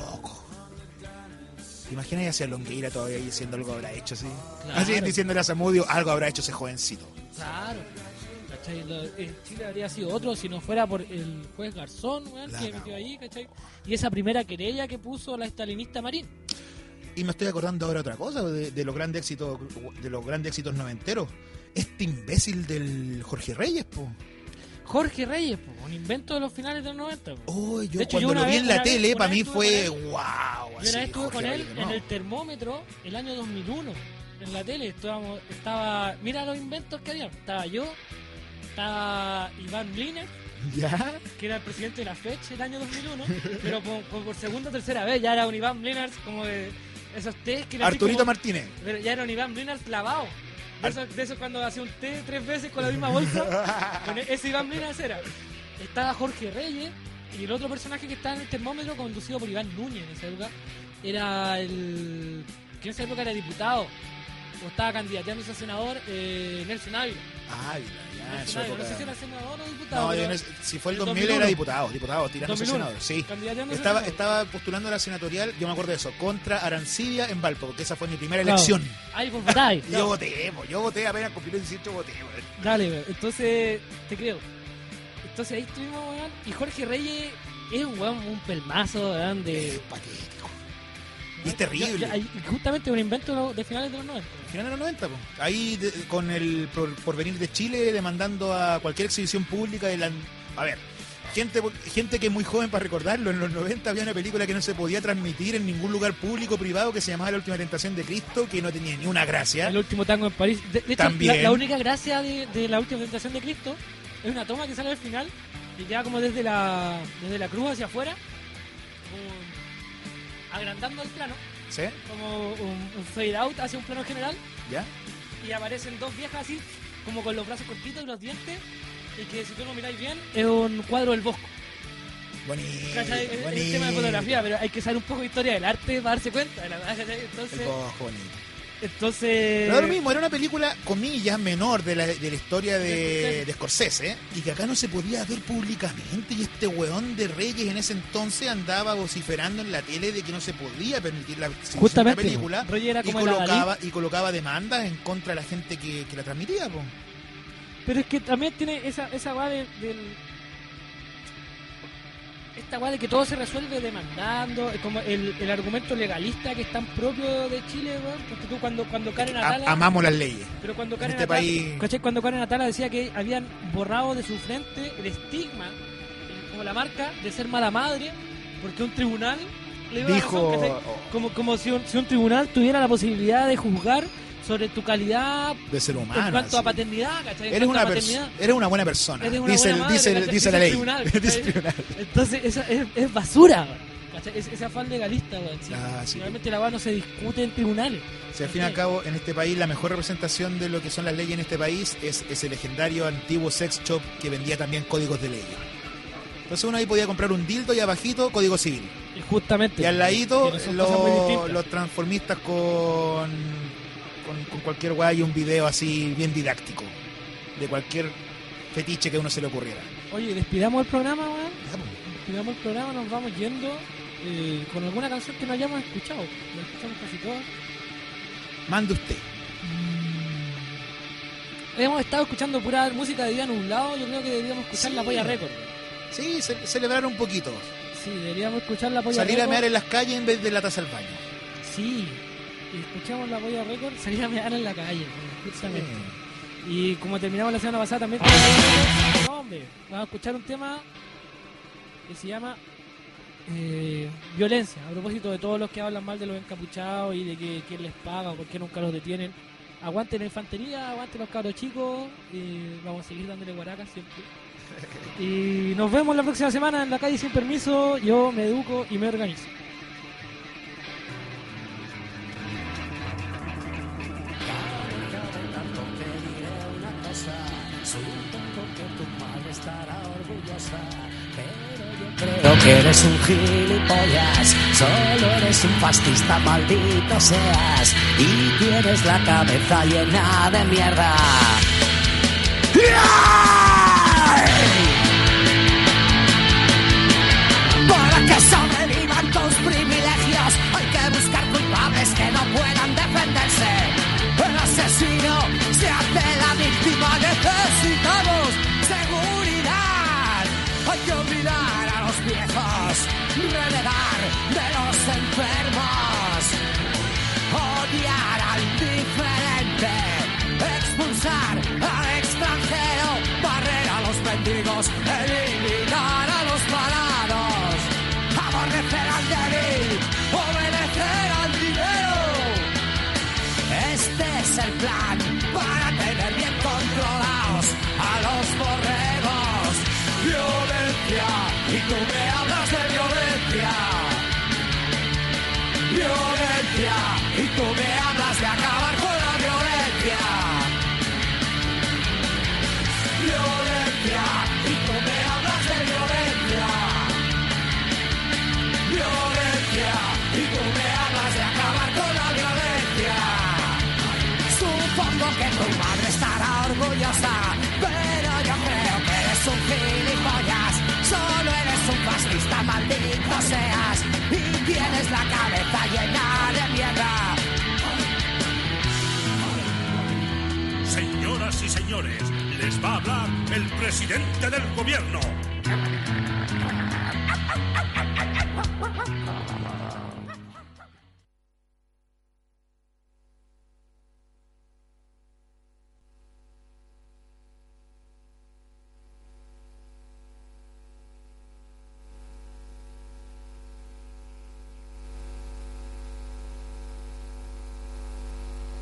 ¿Te imaginas hacia Longueira todavía ahí diciendo algo habrá hecho así? Claro. Así diciéndole a Zamudio algo habrá hecho ese jovencito. Claro. ¿Cachai? Lo- en Chile habría sido otro si no fuera por el juez Garzón, weón, La que cagó. metió ahí, ¿cachai? Y esa primera querella que puso la estalinista Marín. Y me estoy acordando ahora otra cosa de, de los grandes éxitos de los grandes éxitos noventeros. Este imbécil del Jorge Reyes, po. Jorge Reyes, po, un invento de los finales de los noventa. po. Oh, yo De hecho, cuando yo una lo vi vez- en la una vez- tele, una para vez mí estuve fue con él. wow. Yo una vez estuve Jorge con él Reyes, en no. el termómetro el año dos mil uno, en la tele. Estábamos, estaba, mira los inventos que había. Estaba yo, estaba Iván Bliner, ¿Ya? que era el presidente de la F E C el año dos mil uno, pero por, por, por segunda o tercera vez ya era un Iván Bliner como de esos test que era así Arturito como- Martínez. Pero ya era un Iván Bliner clavado. De esos de eso cuando hacía un té tres veces con la misma bolsa. Con ese Iván Bliner era. Estaba Jorge Reyes y el otro personaje que estaba en el termómetro conducido por Iván Núñez en esa época era el... que en esa época era diputado o estaba candidateándose a senador, eh, Nelson Ávila. Ávila, ya, en Nelson su Ávila, época. no sé si era senador o diputado. No, pero yo no sé, si fue el el dos mil dos mil uno. era diputado, diputado, tirándose dos mil uno. senador, sí. Candidateándose a Estaba, senador. estaba postulando a la senatorial, yo me acuerdo de eso, contra Arancibia en Valpo, porque esa fue mi primera Claro. elección. Ahí vos votáis. Y yo voté, po, yo voté apenas cumplí los dieciocho, voté, weón. Dale, weón. Entonces, te creo. Entonces ahí estuvimos, weón. Y Jorge Reyes es un weón, un pelmazo, weón, de... Y es terrible. Ya- ya- y justamente un invento de finales de los noventa. Final de los noventa, po. Ahí de- con el por- porvenir de Chile demandando a cualquier exhibición pública de la... A ver, gente gente que es muy joven para recordarlo, en los noventa había una película que no se podía transmitir en ningún lugar público o privado que se llamaba La Última Tentación de Cristo, que no tenía ni una gracia. El último tango en París. De, de hecho, También. La, la única gracia de, de La Última Tentación de Cristo es una toma que sale al final y queda como desde la, desde la cruz hacia afuera, como agrandando el plano, ¿Sí? como un, un fade out hacia un plano general. ¿Ya? Y aparecen dos viejas así, como con los brazos cortitos y los dientes, y que si tú lo miráis bien, es un cuadro del Bosco. Bonito, ¿Cachai? Es- es bonito. el tema de fotografía, pero hay que saber un poco de historia del arte para darse cuenta de la verdad, ¿cachai? Entonces, El Bosco, bonito. entonces Pero lo mismo, era una película, comillas, menor de la, de la historia de, de Scorsese, ¿eh? Y que acá no se podía ver públicamente, y este weón de Reyes en ese entonces andaba vociferando en la tele de que no se podía permitir la exhibición Justamente, de la película, Reyes era y, como el colocaba, y colocaba demandas en contra de la gente que, que la transmitía, po. Pero es que también tiene esa esa weá de, del... Esta weá de que todo se resuelve demandando, es como el, el argumento legalista que es tan propio de Chile, weón, porque tú cuando, cuando Karen A- Atala... amamos las leyes. Pero cuando En Karen este Atala, país- ¿cachai? Cuando Karen Atala decía que habían borrado de su frente el estigma, eh, como la marca, de ser mala madre, porque un tribunal le iba a Dijo- razón, ¿cachai? como, como si, un, si un tribunal tuviera la posibilidad de juzgar sobre tu calidad de ser humano. En cuanto sí. a paternidad, ¿cachai? Eres una, paternidad, eres una buena persona. Eres una dice buena el, dice, madre, el, dice la el ley. tribunal, Dice el tribunal. Entonces, eso es, es basura, ¿cachai? Es, ese afán legalista, weón. Sí. Ah, sí. Realmente la weá no se discute en tribunales. O sea, al fin y al cabo, en este país, la mejor representación de lo que son las leyes en este país es ese legendario antiguo sex shop que vendía también códigos de leyes. Entonces uno ahí podía comprar un dildo y abajito código civil. Y justamente. Y al ladito lo, los, los transformistas con, con, con cualquier guay y un video así bien didáctico. De cualquier fetiche que a uno se le ocurriera. Oye, despidamos el programa, weón. Despidamos el programa, nos vamos yendo eh, con alguna canción que no hayamos escuchado. La escuchamos casi todas. Mande usted. Mm. Hemos estado escuchando pura música de día nublado. Yo creo que deberíamos escuchar sí. la Polla Record. Sí, ce- celebrar un poquito. Sí, deberíamos escuchar la Polla Salir Record. a mear en las calles en vez de la taza al baño. Sí, y escuchamos la Polla Record, salir a mear en la calle, justamente. Sí. Y como terminamos la semana pasada también... No, hombre, vamos a escuchar un tema que se llama eh, Violencia, a propósito de todos los que hablan mal de los encapuchados y de que quién les paga o por qué nunca los detienen. Aguanten la infantería, aguanten los cabros chicos, eh, vamos a seguir dándole guaracas siempre. Y nos vemos la próxima semana en la calle sin permiso. Yo me educo y me organizo. Creo que eres un gilipollas, solo eres un fascista, maldito seas, y tienes la cabeza llena de mierda. Para que sobrevivan tus privilegios, hay que buscar culpables que no puedan defenderse. El asesino se hace la víctima, necesitamos seguridad. Hay que olvidar a los viejos, renegar de los enfermos, odiar al diferente, expulsar al extranjero, barrer a los mendigos, eliminar a los parados, aborrecer al débil, obedecer al dinero. Este es el plan para tener bien controlados a los borregos. Violencia, y tú me hablas de violencia. Violencia, y tú me hablas de acabar con la violencia. Violencia, y tú me hablas de violencia. Violencia, y tú me hablas de acabar con la violencia. Supongo que tu madre estará orgullosa, pero yo creo que eres un gilipollas. Solo eres un fascista, maldito seas, y tienes la cabeza llena de mierda. Señoras y señores, les va a hablar el presidente del gobierno.